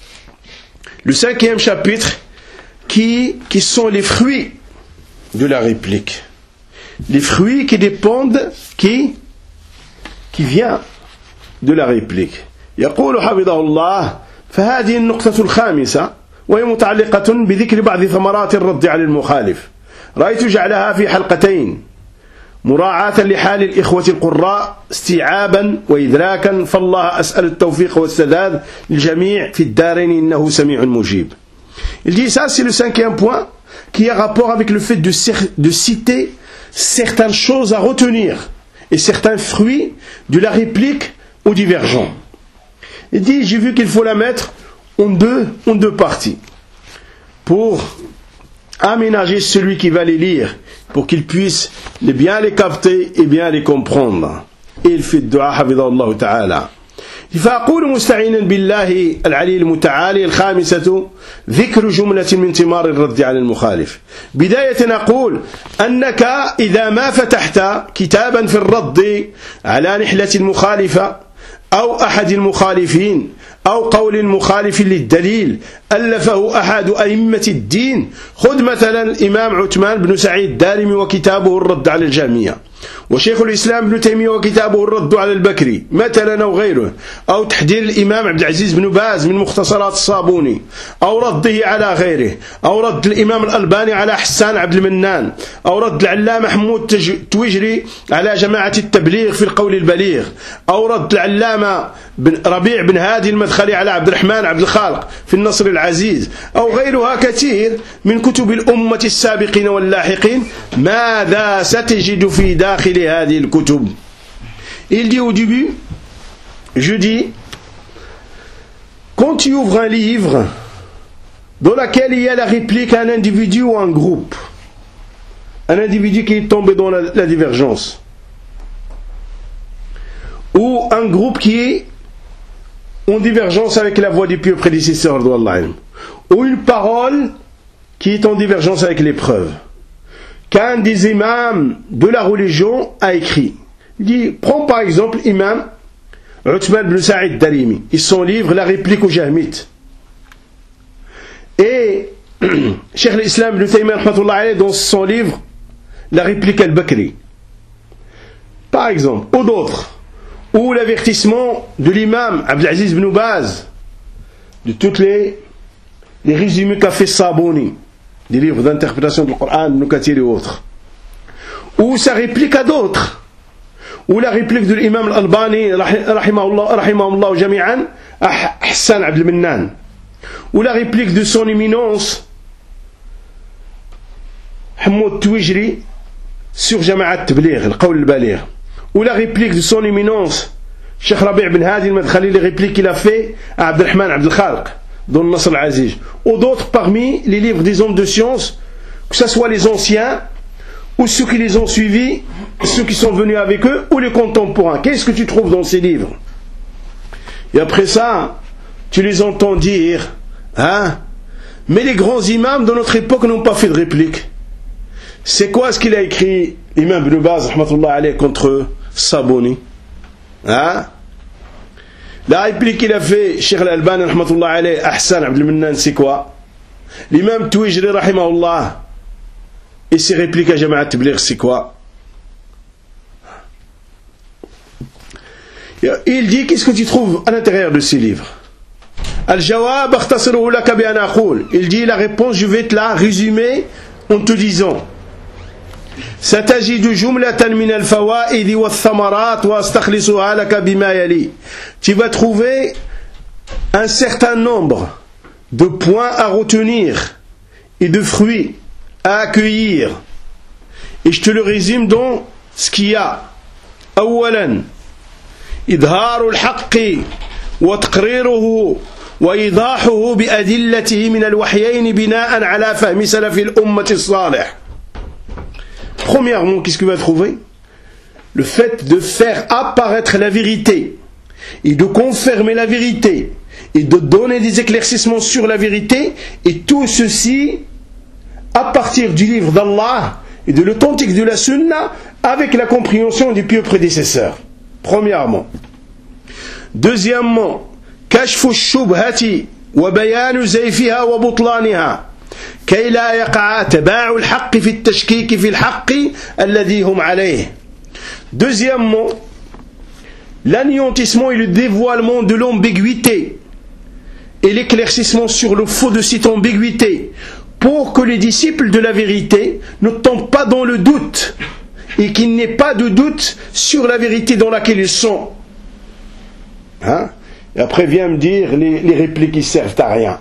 5e chapitre qui sont les fruits de la réplique. Les fruits qui dépendent, qui vient de la réplique. يقول حفظه الله فهذه النقطة الخامسة وهي متعلقة بذكر بعض ثمرات الرد على المخالف. رأيت جعلها في حلقتين مراعاة لحال الإخوة القراء استيعابا وإدراكا فالله أسأل التوفيق والسداد للجميع في الدارين إنه سميع مجيب. Il dit ça, c'est le 5e point qui a rapport avec le fait de citer certaines choses à retenir et certains fruits de la réplique aux divergents. Il dit, j'ai vu qu'il faut la mettre en deux parties pour aménager celui qui va les lire, pour qu'il puisse bien les capter et bien les comprendre. Et il fait dua hafidhahullah ta'ala. فأقول مستعينا بالله العلي المتعالي الخامسة ذكر جملة من ثمار الرد على المخالف. بداية أقول أنك إذا ما فتحت كتابا في الرد على نحلة المخالفة أو أحد المخالفين أو قول مخالف للدليل ألفه أحد أئمة الدين، خذ مثلا الإمام عثمان بن سعيد الدارمي وكتابه الرد على الجهمية، وشيخ الإسلام ابن تيمية وكتابه الرد على البكري مثلا أو غيره، أو تحذير الإمام عبد العزيز بن باز من مختصرات الصابوني، أو رده على غيره، أو رد الإمام الألباني على حسان عبد المنان، أو رد العلامة محمود تويجري على جماعة التبليغ في القول البليغ، أو رد العلامة ربيع بن هادي المدخلي على عبد الرحمن عبد الخالق في النصر العزيز، أو غيرها كثير من كتب الأمة السابقين واللاحقين. ماذا ستجد في داخل هذه الكتب؟ Il dit au début, je dis, quand tu ouvres un livre dans lequel il y a la réplique à un individu ou un groupe, un individu qui est tombé dans la divergence, ou un groupe qui est en divergence avec la voix du pieux prédécesseur, ou une parole qui est en divergence avec les preuves qu'un des imams de la religion a écrit. Il dit, prends par exemple l'imam Uthman ibn Sa'id Darimi et son livre La réplique aux Jahmites, et Cheikh l'Islam Ibn Taymiyyah dans son livre La réplique al-Bakri par exemple, ou d'autres, ou l'avertissement de l'imam Abdelaziz ibn Baz de toutes les résumés qu'a fait Saboni, des livres d'interprétation du Coran, Nukatir et autres, ou sa réplique à d'autres, ou la réplique de l'imam al-Albani rahimahullah jami'an à Hassan Abd al-Minnan, ou la réplique de son éminence Hamoud Touijri sur Jama'at Tabligh, le Qawl al-Baligh, ou la réplique de son éminence Cheikh Rabi' bin Hadi al-Madkhali, les répliques qu'il a fait à Abd al-Rahman Abd al-Khalq, dans le Nasr al-Aziz, ou d'autres parmi les livres des hommes de science, que ce soit les anciens, ou ceux qui les ont suivis, ceux qui sont venus avec eux, ou les contemporains. Qu'est-ce que tu trouves dans ces livres? Et après ça, tu les entends dire, hein, mais les grands imams de notre époque n'ont pas fait de réplique. C'est quoi ce qu'il a écrit, l'imam Ibn Baz, rahmatullah alayh, contre Saboni? Hein? La réplique qu'il a fait, Cheikh Al-Albani, rahmatullah alayh, Ahsan Abdel Mennan, c'est quoi? L'imam Touijri, rahimahullah, et ses répliques à Jama'at Tabligh, c'est quoi? Il dit, qu'est-ce que tu trouves à l'intérieur de ces livres? Al-Jawab akhtasruhu laka bi an aqul. Il dit la réponse, je vais te la résumer en te disant: ستجد جملة من الفوائد والثمرات واستخلصها لك بما يلي. Tu vas trouver un certain nombre de points à retenir et de fruits à accueillir, et je te le résume dans ce qu'il y a. أولا إظهار الحق وتقريره وإيضاحه بأدلته من الوحيين بناء على فهم سلف الأمة الصالح. Premièrement, qu'est-ce que tu vas trouver? Le fait de faire apparaître la vérité et de confirmer la vérité et de donner des éclaircissements sur la vérité, et tout ceci à partir du livre d'Allah et de l'authentique de la Sunna, avec la compréhension des pieux prédécesseurs. Premièrement. Deuxièmement, كشف الشبهة وبيان زيفها وبطلانها كي لا يقع تباع الحق في التشكيك في الحق الذي هم عليه. Deuxièmement, l'anéantissement et le dévoilement de l'ambiguïté et l'éclaircissement sur le faux de cette ambiguïté, pour que les disciples de la vérité ne tombent pas dans le doute et qu'il n'y ait pas de doute sur la vérité dans laquelle ils sont. Hein? Et après viens me dire les répliques qui servent à rien.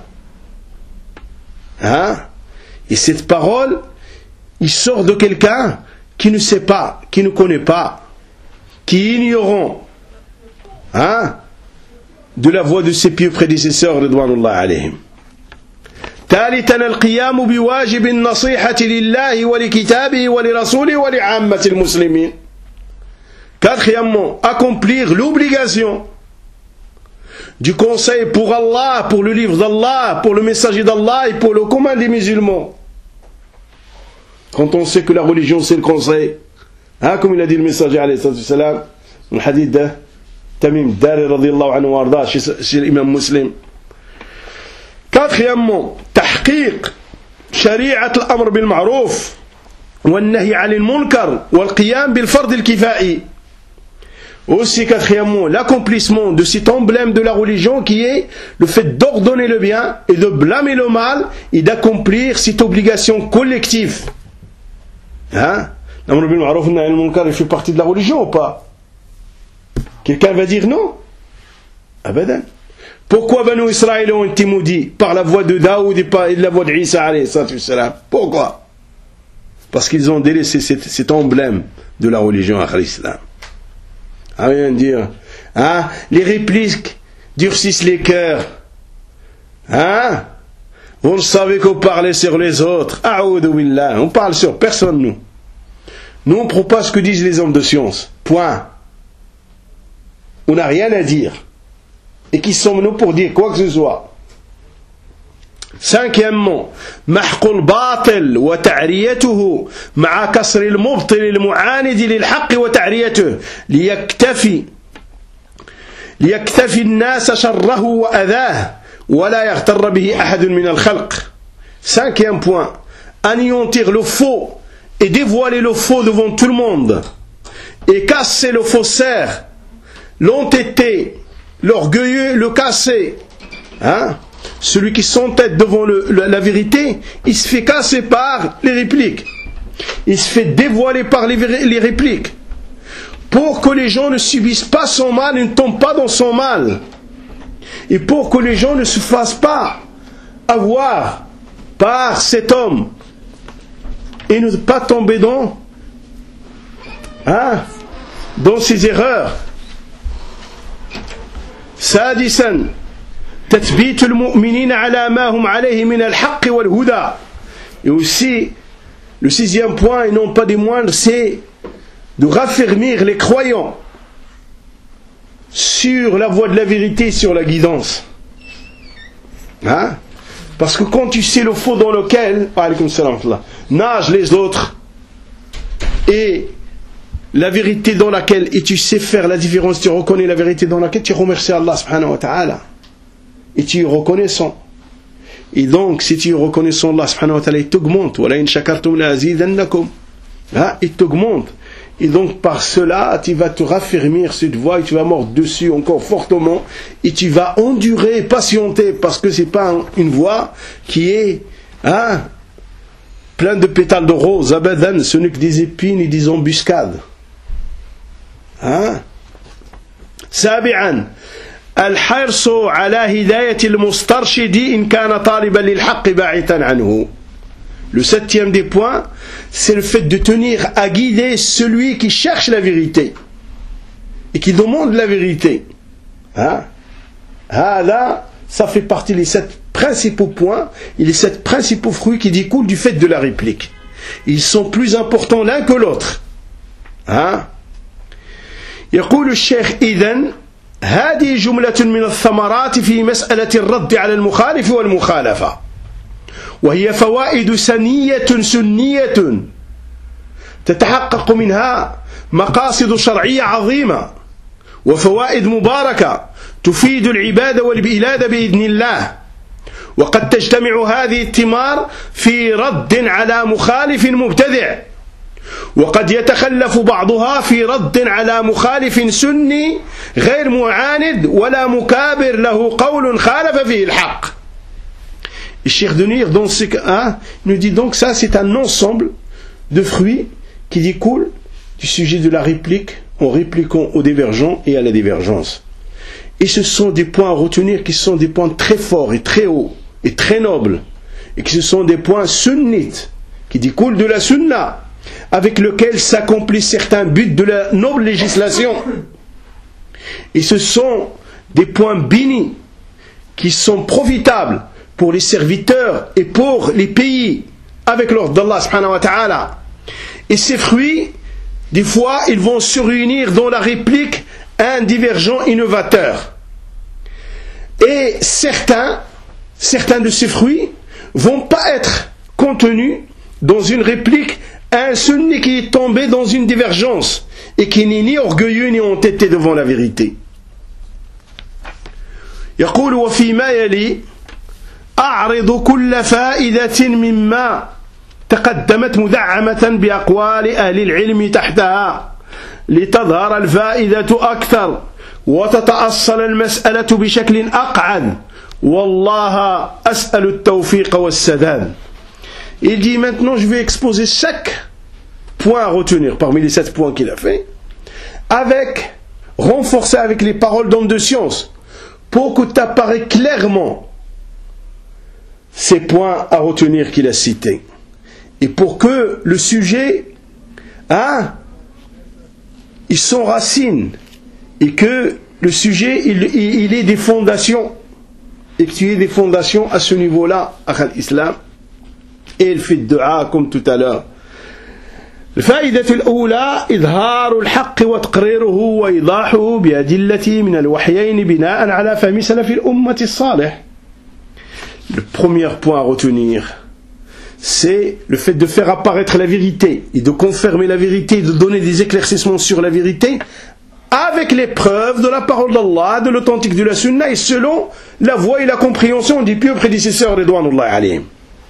Hein? Et cette parole, il sort de quelqu'un qui ne sait pas, qui ne connaît pas, qui est ignorant, hein, de la voix de ses pieux prédécesseurs, ridwanullah alayhim. ثالثا القيام بواجب النصيحة لله ولكتابه ولرسوله ولعامة المسلمين. Quatrièmement, accomplir l'obligation du conseil pour Allah, pour le livre d'Allah, pour le messager d'Allah et pour le commun des musulmans. Quand on sait que la religion c'est le conseil, hein, comme il a dit le messager alayhi salam, le hadith de Tamim Dari radiyallahu anhu warda chez l'imam Muslim. Quatrièmement, تحقيق شريعة الأمر بالمعروف والنهي عن المنكر والقيام بالفرض الكفائي. Aussi, quatrièmement, l'accomplissement de cet emblème de la religion qui est le fait d'ordonner le bien et de blâmer le mal et d'accomplir cette obligation collective. Hein? L'amr bil ma'ruf nahy anil munkar, il fait partie de la religion ou pas? Quelqu'un va dire non? Abadan. Pourquoi Banu Israël ont été maudits par la voix de Daoud et de la voix d'Isa alayhi salam? Pourquoi? Parce qu'ils ont délaissé cet emblème de la religion à l'islam. À rien dire, hein? Les répliques durcissent les cœurs, hein? Vous ne savez qu'on parle sur les autres. A'oudou billah. On parle sur personne, nous. Nous, on ne prend pas ce que disent les hommes de science. Point. On n'a rien à dire. Et qui sommes-nous pour dire quoi que ce soit? Cinquièmement, محق الباطل وتعريته مع كسر المبطل المعاند للحق وتعريته ليكتفي الناس شره وأذاه ولا يغتر به أحد من الخلق. Cinquième point, anéantir le faux et dévoiler le faux devant tout le monde et casser le faussaire, l'entêté, l'orgueilleux, le casser, hein? Celui qui s'entête devant la vérité, il se fait casser par les répliques. Il se fait dévoiler par les répliques. Pour que les gens ne subissent pas son mal, ne tombent pas dans son mal. Et pour que les gens ne se fassent pas avoir par cet homme. Et ne pas tomber dans ses erreurs. Sadisan. تثبيت المؤمنين على ما هم عليه من الحق والهدى. Et aussi, le sixième point, et non pas des moindres, c'est de raffermir les croyants sur la voie de la vérité, sur la guidance. Hein? Parce que quand tu sais le faux dans lequel nagent les autres et la vérité dans laquelle, et tu sais faire la différence, tu reconnais la vérité dans laquelle, tu remercies Allah subhanahu wa ta'ala et tu es reconnaissant. Et donc si tu es reconnaissant, Allah subhanahu wa ta'ala il t'augmente, il t'augmente. Et donc par cela tu vas te raffermir cette voie et tu vas mordre dessus encore fortement et tu vas endurer, patienter, parce que c'est pas une voie qui est plein de pétales de rose, abadan, ce n'est que des épines et des embuscades. سابعا الحرص على هداية المسترشد إن كان طالبا للحق باعثا عنه. Le septième des points, c'est le fait de tenir à guider celui qui cherche la vérité et qui demande la vérité. Là, ça fait partie des 7 principaux points et les 7 principaux fruits qui découlent du fait de la réplique. Ils sont plus importants l'un que l'autre. يقول الشيخ إذن هذه جملة من الثمرات في مسألة الرد على المخالف والمخالفة، وهي فوائد سنية تتحقق منها مقاصد شرعية عظيمة وفوائد مباركة تفيد العباد والبلاد بإذن الله. وقد تجتمع هذه الثمار في رد على مخالف مبتدع، وقد يتخلف بعضها في رد على مخالف سني غير معاند ولا مكابر له قول خالف فيه الحق. Et Cheikh Denir, dans ce cas, nous dit donc ça c'est un ensemble de fruits qui découlent du sujet de la réplique en répliquant aux divergents et à la divergence. Et ce sont des points à retenir qui sont des points très forts et très hauts et très nobles, et qui ce sont des points sunnites qui découlent de la sunna, avec lequel s'accomplissent certains buts de la noble législation. Et ce sont des points bénis qui sont profitables pour les serviteurs et pour les pays avec l'ordre d'Allah subhanahu wa ta'ala. Et ces fruits, des fois, ils vont se réunir dans la réplique à un divergent innovateur. Et certains de ces fruits vont pas être contenus dans une réplique à un sunni qui est tombé dans une divergence et qui n'est ni orgueilleux ni entêté devant la vérité. يقول وفيما يلي أعرض كل فائدة مما تقدمت مدعمة بأقوال أهل العلم تحتها لتظهر الفائدة أكثر وتتأصل المسألة بشكل أقعد والله أسأل التوفيق والسداد. Il dit maintenant je vais exposer chaque point à retenir parmi les 7 points qu'il a fait, renforcé avec les paroles d'hommes de science, pour que tu apparaît clairement ces points à retenir qu'il a cités, et pour que le sujet il s'enracine et que le sujet il ait des fondations, et que tu aies des fondations à ce niveau-là à l'islam. Et il fait dua comme tout à l'heure. الفائدة الأولى إظهار الحق وتقريره وإيضاحه بأدلة من الوحيين بناء على فهم سلف الأمة الصالح. Le premier point à retenir, c'est le fait de faire apparaître la vérité et de confirmer la vérité et de donner des éclaircissements sur la vérité avec les preuves de la parole d'Allah, de l'authentique de la sunna et selon la voie et la compréhension des pieux prédécesseurs ridwanullahi alayhim.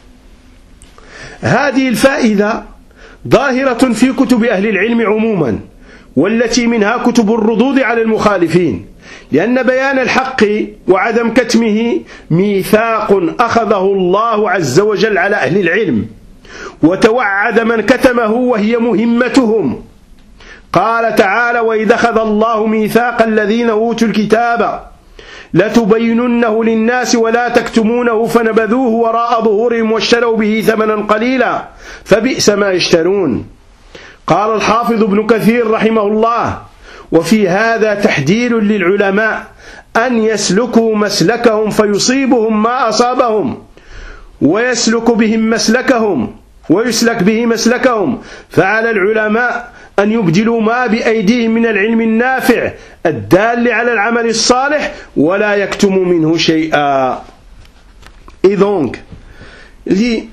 هذه الفائدة ظاهرة في كتب أهل العلم عموما والتي منها كتب الردود على المخالفين لأن بيان الحق وعدم كتمه ميثاق أخذه الله عز وجل على أهل العلم وتوعد من كتمه وهي مهمتهم. قال تعالى وإذ أخذ الله ميثاق الذين أوتوا الكتاب لتبيننه للناس ولا تكتمونه فنبذوه وراء ظهورهم واشتروا به ثمنا قليلا فبئس ما يشترون. قال الحافظ ابن كثير رحمه الله وفي هذا تحذير للعلماء أن يسلكوا مسلكهم فيصيبهم ما أصابهم ويسلك بهم مسلكهم ويسلك به مسلكهم فعلى العلماء أن يبدلوا ما بأيديهم من العلم النافع الدال على العمل الصالح ولا يكتموا منه شيئا. Et donc, il dit,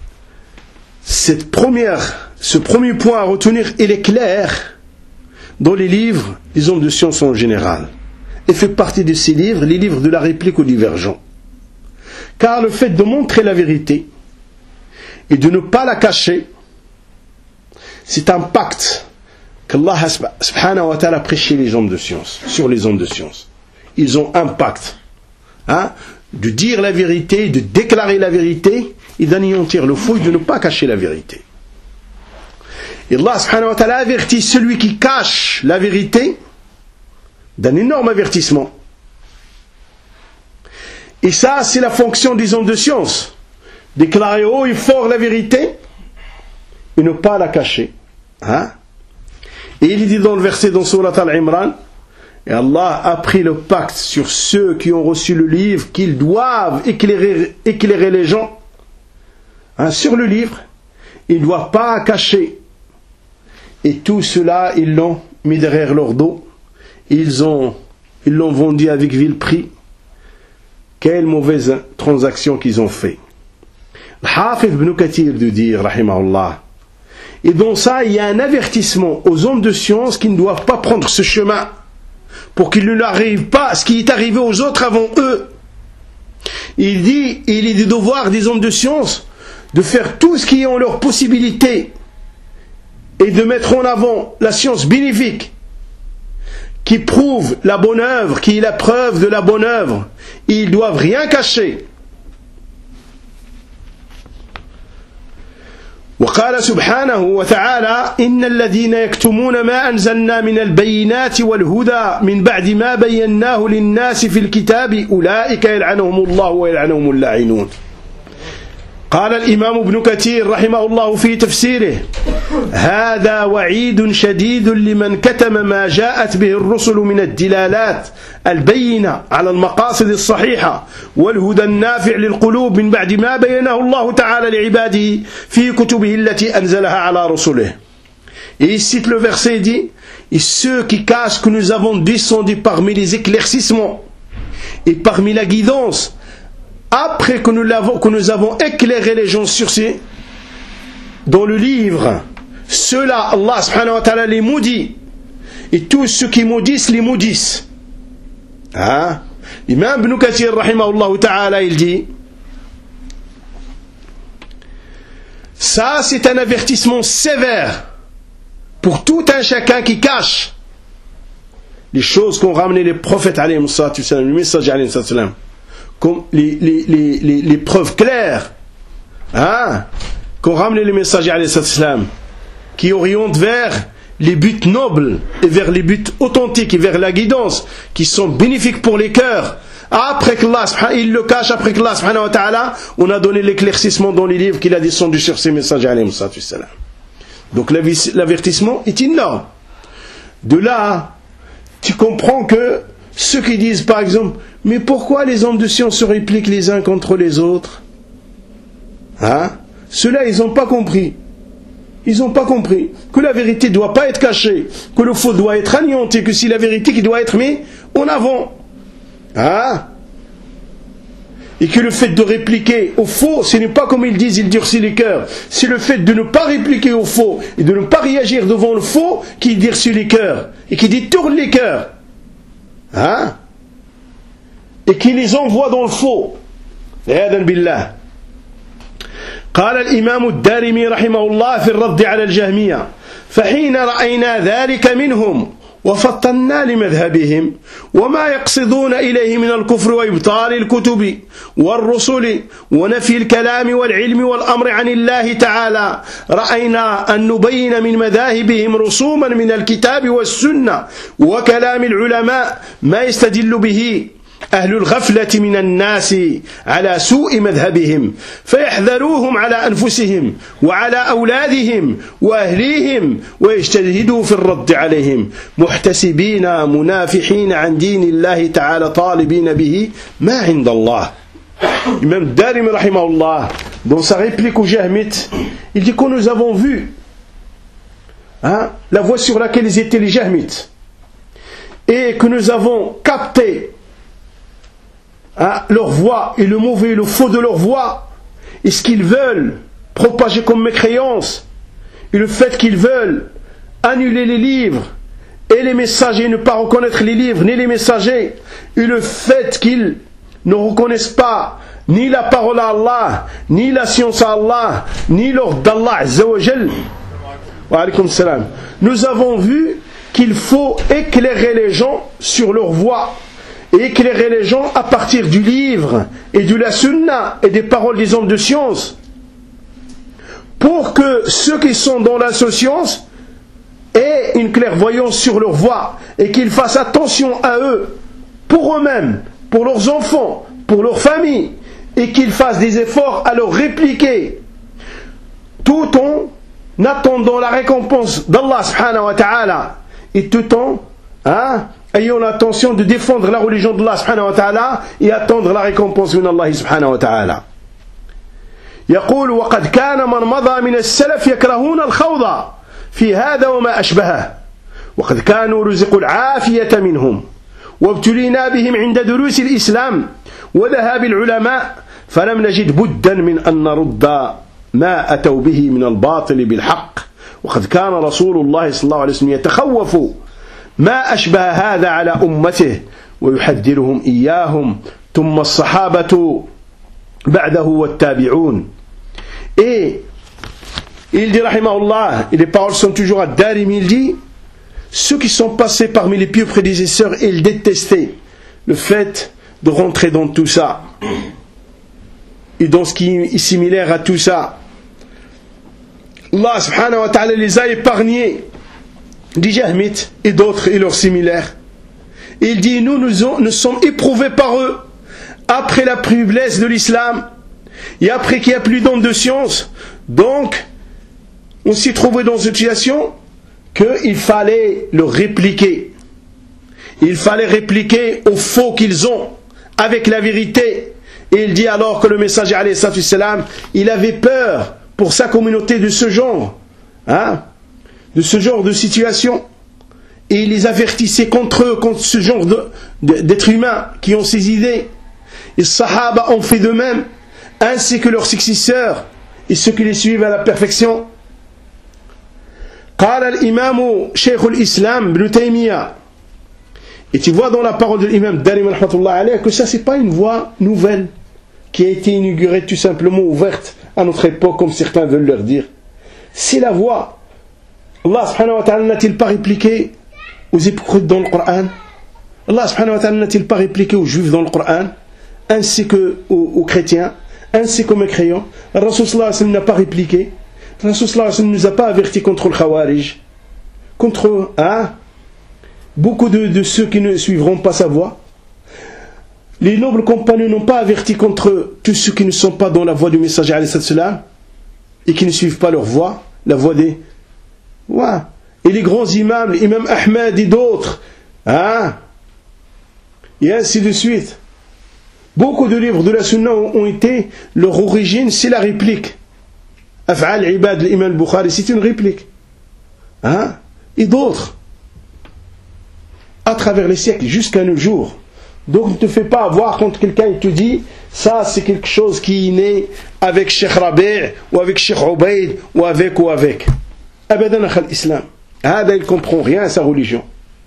ce premier point à retenir, il est clair dans les livres, les hommes de science en général. Et fait partie de ces livres, les livres de la réplique aux divergents. Car le fait de montrer la vérité et de ne pas la cacher, c'est un pacte qu'Allah subhanahu wa ta'ala a prêché les hommes de science, sur les hommes de science. Ils ont un pacte, de dire la vérité, de déclarer la vérité et d'anéantir le faux et de ne pas cacher la vérité. Et Allah subhanahu wa ta'ala avertit celui qui cache la vérité d'un énorme avertissement. Et ça, c'est la fonction des hommes de science. Déclarer haut et fort la vérité et ne pas la cacher. Et il dit dans le verset dans Surat Al-Imran, et Allah a pris le pacte sur ceux qui ont reçu le livre qu'ils doivent éclairer les gens. Sur le livre, ils ne doivent pas cacher. Et tout cela, ils l'ont mis derrière leur dos. Ils l'ont vendu avec vil prix. Quelle mauvaise transaction qu'ils ont fait. Hafid ibn Kathir de dire, rahimahullah. Et dans ça, il y a un avertissement aux hommes de science qui ne doivent pas prendre ce chemin pour qu'il ne leur arrive pas ce qui est arrivé aux autres avant eux. Il est du devoir des hommes de science de faire tout ce qui est en leur possibilité et de mettre en avant la science bénéfique qui prouve la bonne œuvre, qui est la preuve de la bonne œuvre. Ils ne doivent rien cacher. وقال سبحانه وتعالى إن الذين يكتمون ما أنزلنا من البينات والهدى من بعد ما بيناه للناس في الكتاب أولئك يلعنهم الله ويلعنهم اللاعنون. قال الإمام ابن كثير رحمه الله في تفسيره هذا وعيد شديد لمن كتم ما جاءت به الرسل من الدلالات البينة على المقاصد الصحيحة والهدى النافع للقلوب من بعد ما بينه الله تعالى لعباده في كتبه التي أنزلها على رسله. Et il cite le verset et dit, et ceux qui cachent que nous avons descendu parmi les éclaircissements et parmi la guidance après que nous avons éclairé les gens sur dans le livre, ceux-là, Allah subhanahu wa ta'ala les maudit. Et tous ceux qui maudissent, les maudissent. L'imam Ibn Kathir, rahimahullah ta'ala, il dit, ça c'est un avertissement sévère pour tout un chacun qui cache les choses qu'ont ramené les prophètes, alayhi salatu wassalam, les messages, alayhi salatu wassalam, comme les preuves claires qu'ont ramené les messagers alayhi sallam, qui orientent vers les buts nobles et vers les buts authentiques et vers la guidance qui sont bénéfiques pour les cœurs. Après qu'Allah il le cache, après qu'Allah subhanahu wa ta'ala on a donné l'éclaircissement dans les livres qu'il a descendu sur ces messagers alayhi sallam. Donc l'avertissement est énorme. De là, tu comprends que ceux qui disent par exemple, mais pourquoi les hommes de science se répliquent les uns contre les autres? Ceux-là, ils n'ont pas compris. Ils n'ont pas compris que la vérité ne doit pas être cachée, que le faux doit être anéanti, que c'est la vérité qui doit être mise en avant. Et que le fait de répliquer au faux, ce n'est pas comme ils disent, ils durcit les cœurs. C'est le fait de ne pas répliquer au faux et de ne pas réagir devant le faux qui durcit les cœurs et qui détourne les cœurs. Et qui les envoie dans le faux. عياذا بالله. قال الإمام الدارمي رحمه الله في الرد على الجهمية فحين رأينا ذلك منهم وفطنا لمذهبهم وما يقصدون إليه من الكفر وإبطال الكتب والرسل ونفي الكلام والعلم والأمر عن الله تعالى رأينا أن نبين من مذاهبهم رسوما من الكتاب والسنة وكلام العلماء ما يستدل به أهل الغفلة من الناس على سوء مذهبهم فيحذروهم على أنفسهم وعلى أولادهم وأهليهم ويجتهدوا في الرد عليهم محتسبين منافحين عن دين الله تعالى طالبين به ما عند الله. Imam Darimi rahimahullah, dans sa réplique aux Jahmites, il dit que nous avons vu la voie sur laquelle ils étaient les Jahmites et que nous avons capté leur voix et le mauvais et le faux de leur voix et ce qu'ils veulent propager comme mécréance et le fait qu'ils veulent annuler les livres et les messagers, ne pas reconnaître les livres ni les messagers et le fait qu'ils ne reconnaissent pas ni la parole à Allah ni la science à Allah ni l'ordre d'Allah Azza wa Jal. Wa alaykum salam. Nous avons vu qu'il faut éclairer les gens sur leur voie et éclairer les gens à partir du livre et de la sunna et des paroles des hommes de science pour que ceux qui sont dans l'insouciance aient une clairvoyance sur leur voie et qu'ils fassent attention à eux, pour eux-mêmes, pour leurs enfants, pour leurs familles, et qu'ils fassent des efforts à leur répliquer tout en attendant la récompense d'Allah subhanahu wa ta'ala et tout en ayant l'intention de défendre la religion d'Allah subhanahu wa ta'ala et attendre la récompense d'Allah subhanahu wa ta'ala. يقول وقد كان من مضى من السلف يكرهون الخوض في هذا وما أشبهه وقد كانوا رزقوا العافية منهم وابتلينا بهم عند دروس الإسلام وذهاب العلماء فلم نجد بدا من أن نرد ما أتوا به من الباطل بالحق وقد كان رسول الله صلى الله عليه وسلم يتخوف ما أشبه هذا على أمته ويحذرهم إياهم ثم الصحابة بعده والتابعون. Et il dit rahimahullah, et les paroles sont toujours à Darimi, il dit ceux qui sont passés parmi les pieux prédécesseurs, ils détestaient le fait de rentrer dans tout ça et dans ce qui est similaire à tout ça. Allah subhanahu wa ta'ala les a épargnés des Jahmites et d'autres et leurs similaires. Et il dit nous sommes éprouvés par eux après la faiblesse de l'islam et après qu'il n'y a plus d'hommes de science. Donc on s'est trouvé dans une situation qu'il fallait le répliquer. Il fallait répliquer au faux qu'ils ont avec la vérité. Et il dit alors que le messager alayhi salatu wassalam, il avait peur pour sa communauté de ce genre, de ce genre de situation. Et il les avertissait contre eux, contre ce genre d'êtres humains qui ont ces idées. Et les Sahaba ont fait de même, ainsi que leurs successeurs et ceux qui les suivent à la perfection. قال الإمام شيخ الإسلام ابن تيمية. Et tu vois dans la parole de l'imam Darimi rahmatullah alayhi que ça c'est pas une voie nouvelle qui a été inaugurée tout simplement ouverte à notre époque comme certains veulent leur dire. C'est la voie. Allah subhanahu wa ta'ala n'a-t-il pas répliqué aux hypocrites dans le Coran? Allah subhanahu wa ta'ala n'a-t-il pas répliqué aux juifs dans le Coran ainsi qu'aux chrétiens ainsi qu'aux mécréants? Le Rasul sallallahu alayhi wa sallam n'a pas répliqué. Le Rasul sallallahu alayhi wa sallam ne nous a pas avertis contre le Khawarij, contre beaucoup de ceux qui ne suivront pas sa voie. Les nobles compagnons n'ont pas averti contre tous ceux qui ne sont pas dans la voie du messager alayhi salam et qui ne suivent pas leur voie, la voie des... Et les grands imams, l'imam Ahmed et d'autres, et ainsi de suite. Beaucoup de livres de la sunna ont été, leur origine, c'est la réplique. Af'al ibad l'imam Bukhari, c'est une réplique. Et d'autres. À travers les siècles, jusqu'à nos jours. Donc ne te fais pas avoir quand quelqu'un te dit ça c'est quelque chose qui est né avec Cheikh Rabi' ou avec Cheikh Ubaid ou avec. Abadan akhal islam. Il ne comprend rien à sa religion.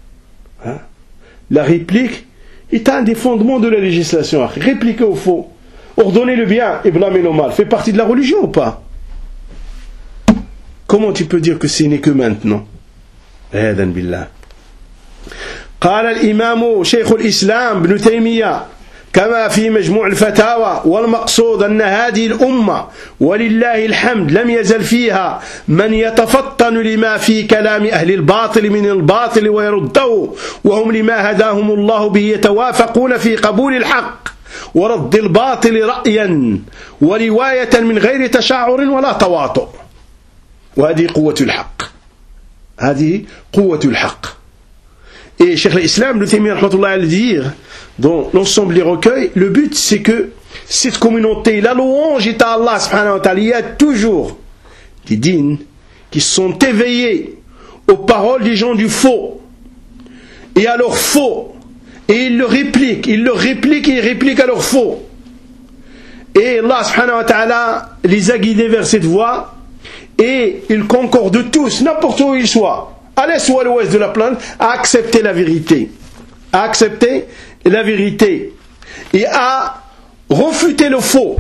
La réplique est un des fondements de la législation. Répliquer au faux, ordonner le bien et blâmer le mal, fait partie de la religion ou pas? Comment tu peux dire que ce n'est que maintenant? Adan billah. قال الإمام شيخ الإسلام ابن تيمية كما في مجموع الفتاوى. والمقصود أن هذه الأمة ولله الحمد لم يزل فيها من يتفطن لما في كلام أهل الباطل من الباطل ويرده، وهم لما هداهم الله به يتوافقون في قبول الحق ورد الباطل رأيا ورواية من غير تشعر ولا تواطؤ. وهذه قوة الحق، هذه قوة الحق. Et Cheikh l'Islam, le Taymiyyah rahmatullah à le dire, dans l'ensemble des recueils, le but c'est que cette communauté, la louange est à Allah subhanahu wa ta'ala. Il y a toujours des dînes qui sont éveillés aux paroles des gens du faux et à leur faux, et ils le répliquent, et ils répliquent à leur faux. Et Allah subhanahu wa ta'ala les a guidés vers cette voie, et ils concordent tous, n'importe où ils soient, à l'est ou à l'ouest de la planète, à accepter la vérité, à accepter la vérité et à refuter le faux,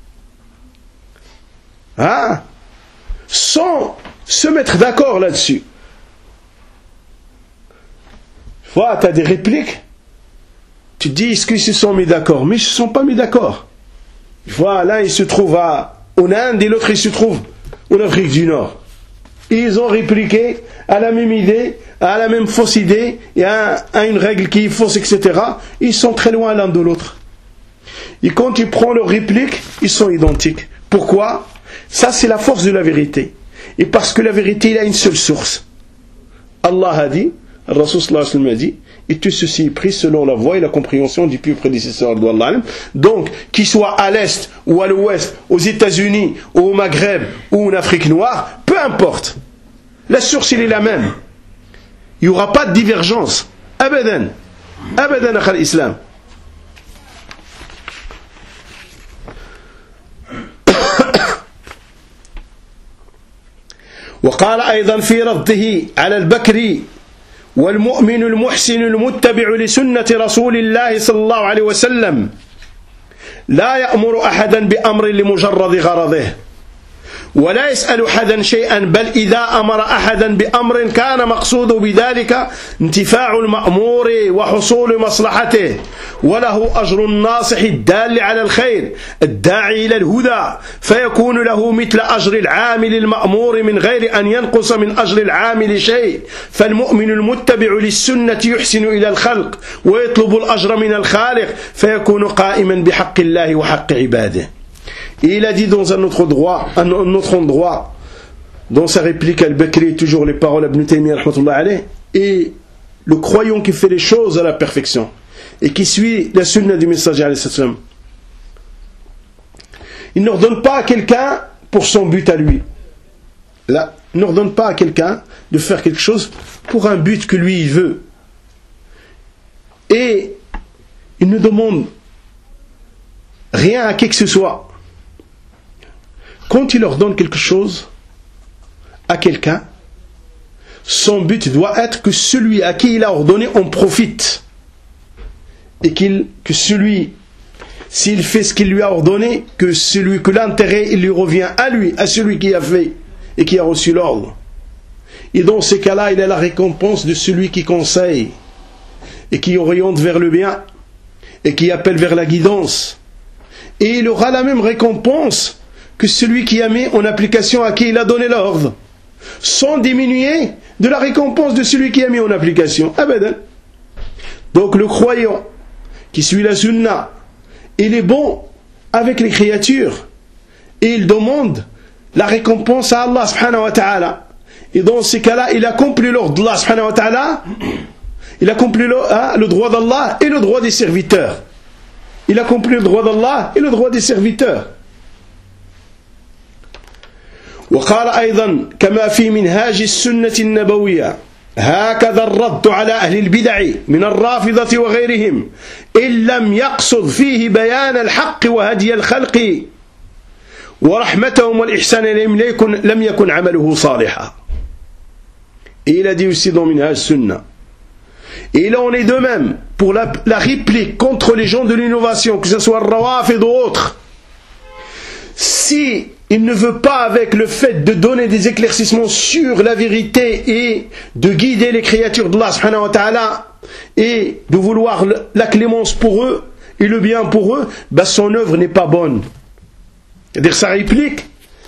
hein, sans se mettre d'accord là-dessus. Voilà, tu as des répliques, tu te dis est-ce qu'ils se sont mis d'accord, mais ils ne se sont pas mis d'accord. Voilà, l'un il se trouve en Inde et l'autre il se trouve en Afrique du Nord. Ils ont répliqué à la même idée, à la même fausse idée, et à une règle qui est fausse, etc. Ils sont très loin l'un de l'autre. Et quand tu prends leurs répliques, ils sont identiques. Pourquoi? Ça, c'est la force de la vérité. Et parce que la vérité, il a une seule source. Allah a dit, le Rasul sallallahu alayhi wa sallam a dit, et tout ceci est pris selon la voie et la compréhension du plus prédécesseur d'Allah. Donc, qu'il soit à l'est ou à l'ouest, aux États-Unis, ou au Maghreb, ou en Afrique noire, peu importe. La source, elle est la même. Il n'y aura pas de divergence. Abadan. Abadan akhal islam. وقال أيضا في رده على البكري والمؤمن المحسن المتبع لسنة رسول الله صلى الله عليه وسلم لا يأمر أحدا بأمر لمجرد غرضه ولا يسأل أحدا شيئا بل إذا أمر أحدا بأمر كان مقصود بذلك انتفاع المأمور وحصول مصلحته وله أجر الناصح الدال على الخير الداعي إلى الهدى فيكون له مثل أجر العامل المأمور من غير أن ينقص من أجر العامل شيء فالمؤمن المتبع للسنة يحسن إلى الخلق ويطلب الأجر من الخالق فيكون قائما بحق الله وحق عباده. Et il a dit dans un autre endroit, dans sa réplique al-Bakri, toujours les paroles d'Ibn Taymiyyah rahmatullah alayh, et le croyant qui fait les choses à la perfection et qui suit la sunna du messager alayhi salam, il n'ordonne pas à quelqu'un pour son but à lui. Là, il n'ordonne pas à quelqu'un de faire quelque chose pour un but que lui il veut. Et il ne demande rien à qui que ce soit. Quand il ordonne quelque chose à quelqu'un, son but doit être que celui à qui il a ordonné en profite. Et que celui, s'il fait ce qu'il lui a ordonné, que l'intérêt il lui revient à lui, à celui qui a fait et qui a reçu l'ordre. Et dans ces cas-là, il a la récompense de celui qui conseille et qui oriente vers le bien et qui appelle vers la guidance. Et il aura la même récompense que celui qui a mis en application à qui il a donné l'ordre, sans diminuer de la récompense de celui qui a mis en application. Abadan. Donc le croyant qui suit la sunna, il est bon avec les créatures et il demande la récompense à Allah subhanahu wa ta'ala. Et dans ces cas-là, il accomplit l'ordre d'Allah subhanahu wa ta'ala, il accomplit le droit d'Allah et le droit des serviteurs. Il accomplit le droit d'Allah et le droit des serviteurs. وقال أيضا كما في منهاج السنة النبوية هكذا الرد على أهل البدع من الرافضة وغيرهم إن لم يقصد فيه بيان الحق وهدي الخلق ورحمتهم والإحسان لم يكن عمله صالحا. Et il a dit aussi dans Minhaj Sunna. Et il en est de même pour la réplique contre les gens de l'innovation, que ce soit Rawafid ou autres. Si il ne veut pas, avec le fait de donner des éclaircissements sur la vérité et de guider les créatures d'Allah subhanahu wa ta'ala et de vouloir la clémence pour eux, et le bien pour eux, ben son œuvre n'est pas bonne. C'est-à-dire sa réplique,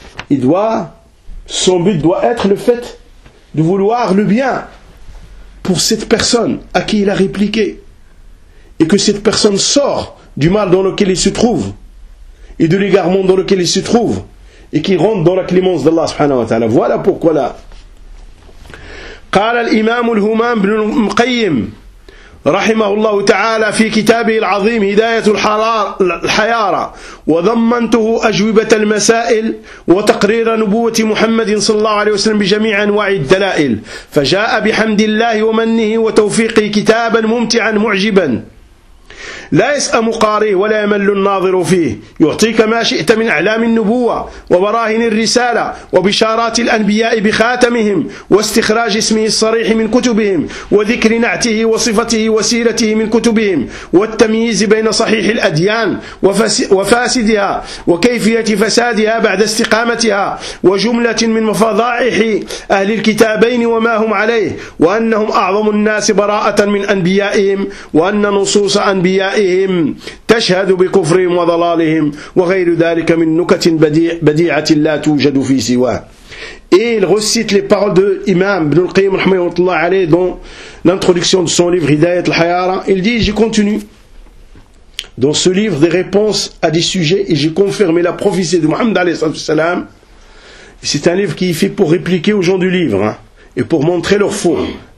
son but doit être le fait de vouloir le bien pour cette personne à qui il a répliqué, et que cette personne sort du mal dans lequel il se trouve et de l'égarement dans lequel il se trouve et qui rentre dans la clémence d'Allah subhanahu wa ta'ala. Voilà pourquoi là قال الإمام الهمام بن القيم رحمه الله تعالى في كتابه العظيم هداية الحيارى وضمنته أجوبة المسائل وتقرير نبوة محمد صلى الله عليه وسلم بجميع أنواع الدلائل، فجاء بحمد الله ومنه وتوفيقه كتابا ممتعا معجبا لا يسأم قارئه ولا يمل الناظر فيه، يعطيك ما شئت من أعلام النبوة وبراهين الرسالة وبشارات الأنبياء بخاتمهم واستخراج اسمه الصريح من كتبهم وذكر نعته وصفته وسيرته من كتبهم والتمييز بين صحيح الأديان وفاسدها وكيفية فسادها بعد استقامتها وجملة من مفاضائح أهل الكتابين وما هم عليه، وأنهم أعظم الناس براءة من أنبيائهم، وأن نصوص أنبيائهم تشهد بكفرهم وضلالهم وغير ذلك من نكت بديعة لا توجد في سواه. Et il recite les paroles de Imam Ibn al-Qayyim rahimahullah alayhi dans l'introduction de son livre Hidayat al-Hayara. Il dit, je continue dans ce livre des réponses à des sujets et j'ai confirmé la prophétie de Muhammad alayhi salam. C'est un livre qui est fait pour répliquer aux gens du livre et pour montrer leur faux.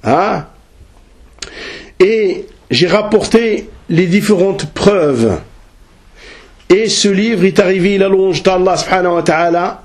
Et j'ai rapporté les différentes preuves. Et ce livre est arrivé, il a louange d'Allah subhanahu wa ta'ala,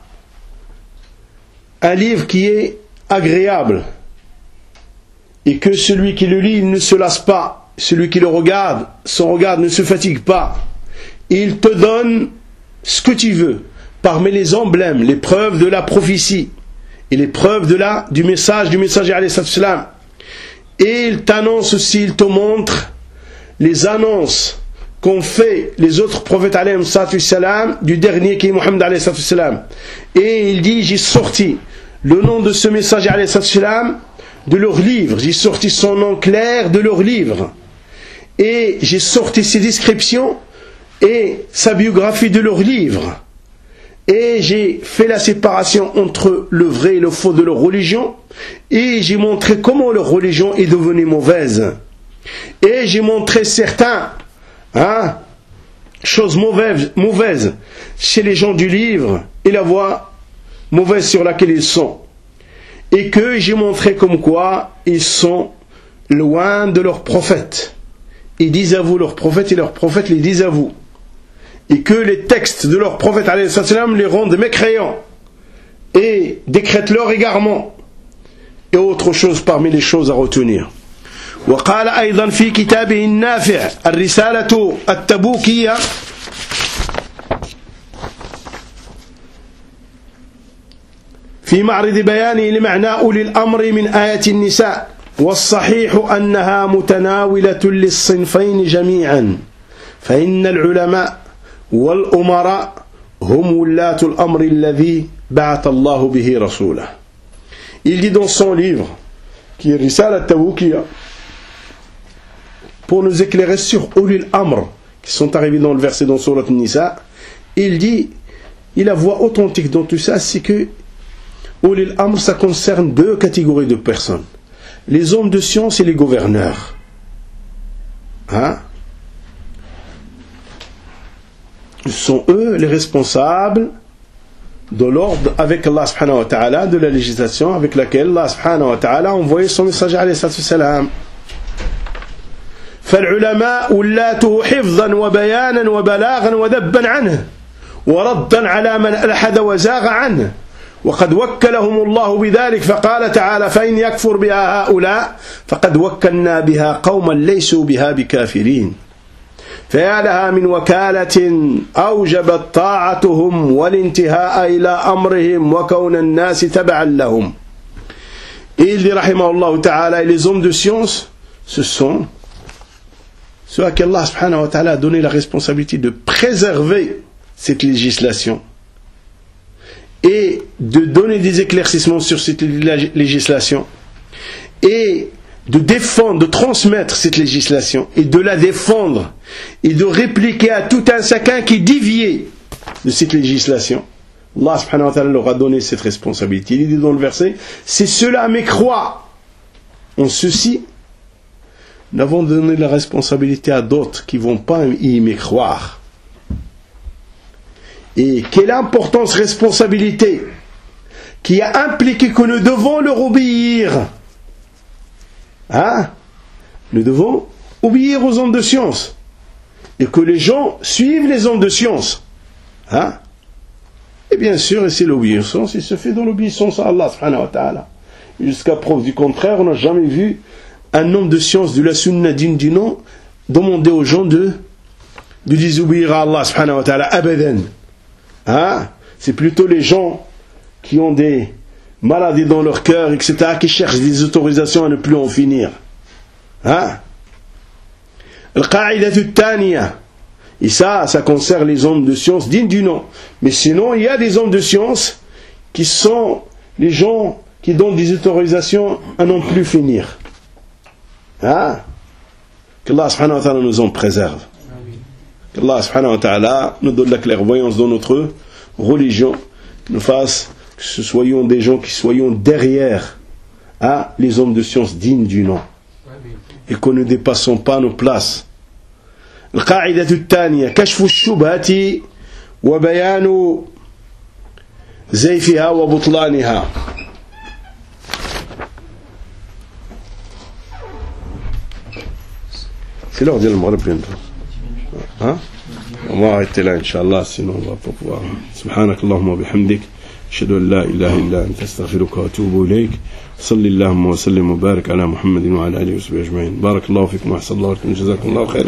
un livre qui est agréable et que celui qui le lit, il ne se lasse pas, celui qui le regarde, son regard ne se fatigue pas. Il te donne ce que tu veux parmi les emblèmes, les preuves de la prophétie et les preuves du message du messager alayhi salam. Et il t'annonce aussi, il te montre les annonces qu'ont fait les autres prophètes alayhi salam, du dernier qui est Muhammad alayhi salam. Et il dit, j'ai sorti le nom de ce messager alayhi salam de leur livre, j'ai sorti son nom clair de leur livre, et j'ai sorti ses descriptions et sa biographie de leur livre, et j'ai fait la séparation entre le vrai et le faux de leur religion, et j'ai montré comment leur religion est devenue mauvaise. Et j'ai montré certaines choses mauvaises chez les gens du livre et la voie mauvaise sur laquelle ils sont. Et que j'ai montré comme quoi ils sont loin de leurs prophètes. Ils disent à vous leurs prophètes et leurs prophètes les disent à vous. Et que les textes de leurs prophètes les rendent mécréants et décrètent leur égarement. Et autre chose parmi les choses à retenir. وقال أيضا في كتابه النافع الرسالة التبوكية في معرض بيانه لمعنى أولي الأمر من آية النساء، والصحيح أنها متناولة للصنفين جميعا، فإن العلماء والأمراء هم ولاة الأمر الذي بعث الله به رسوله. Il dit dans son livre qui est Risala al-Taboukiya, pour nous éclairer sur Ulil Amr, qui sont arrivés dans le verset dans Surat Nisa, il dit, et la voix authentique dans tout ça, c'est que Ulil Amr, ça concerne deux catégories de personnes, les hommes de science et les gouverneurs. Ce sont eux les responsables de l'ordre avec Allah subhanahu wa ta'ala, de la législation avec laquelle Allah subhanahu wa ta'ala a envoyé son messager alayhi salam. فالعلماء ولاته حفظا وبيانا وبلاغا وذبا عنه وردا على من ألحد وزاغ عنه، وقد وكلهم الله بذلك فقال تعالى فإن يكفر بها هؤلاء فقد وكلنا بها قوما ليسوا بها بكافرين، فيا لها من وكالة أوجبت طاعتهم والانتهاء إلى أمرهم وكون الناس تبعا لهم. Et il dit rahimahullah ta'ala, les hommes de science, ce sont ceux à qui Allah subhanahu wa ta'ala a donné la responsabilité de préserver cette législation et de donner des éclaircissements sur cette législation et de défendre, de transmettre cette législation et de la défendre et de répliquer à tout un chacun qui déviait de cette législation. Allah subhanahu wa ta'ala leur a donné cette responsabilité. Il dit dans le verset, c'est ceux-là mais croient en ceci, nous avons donné la responsabilité à d'autres qui ne vont pas y mécroire. Et quelle importance, responsabilité qui a impliqué que nous devons leur obéir. Nous devons obéir aux hommes de science et que les gens suivent les hommes de science. Et bien sûr, ici l'obéissance, il se fait dans l'obéissance à Allah subhanahu wa ta'ala. Jusqu'à preuve du contraire, on n'a jamais vu un homme de science de la sunna digne du nom demander aux gens de désobéir à Allah subhanahu wa ta'ala abadan. C'est plutôt les gens qui ont des maladies dans leur cœur, etc., qui cherchent des autorisations à ne plus en finir. Al-Qa'idatu Taniya. Et ça concerne les hommes de science dignes du nom. Mais sinon, il y a des hommes de science qui sont les gens qui donnent des autorisations à n'en plus finir. qu'Allah subhanahu wa ta'ala nous en préserve, qu'Allah subhanahu wa ta'ala nous donne la clairvoyance dans notre religion, nous fasse que ce soyons des gens qui soyons derrière les hommes de science dignes du nom et que ne dépassons pas nos places. القاعدة الثانية كشف الشبهة وبيان زيفها وبطلانها. C'est l'heure de le Maghrib bientôt. On va arrêter là, Inch'Allah, sinon on va pas pouvoir. سبحانك اللهم وبحمدك أشهد أن لا إله إلا أنت أستغفرك وأتوب إليك. صلى اللهم وسلم وبارك على محمد وعلى آله وصحبه أجمعين. بارك الله فيكم وأحسن الله إليكم. جزاكم الله خيرا.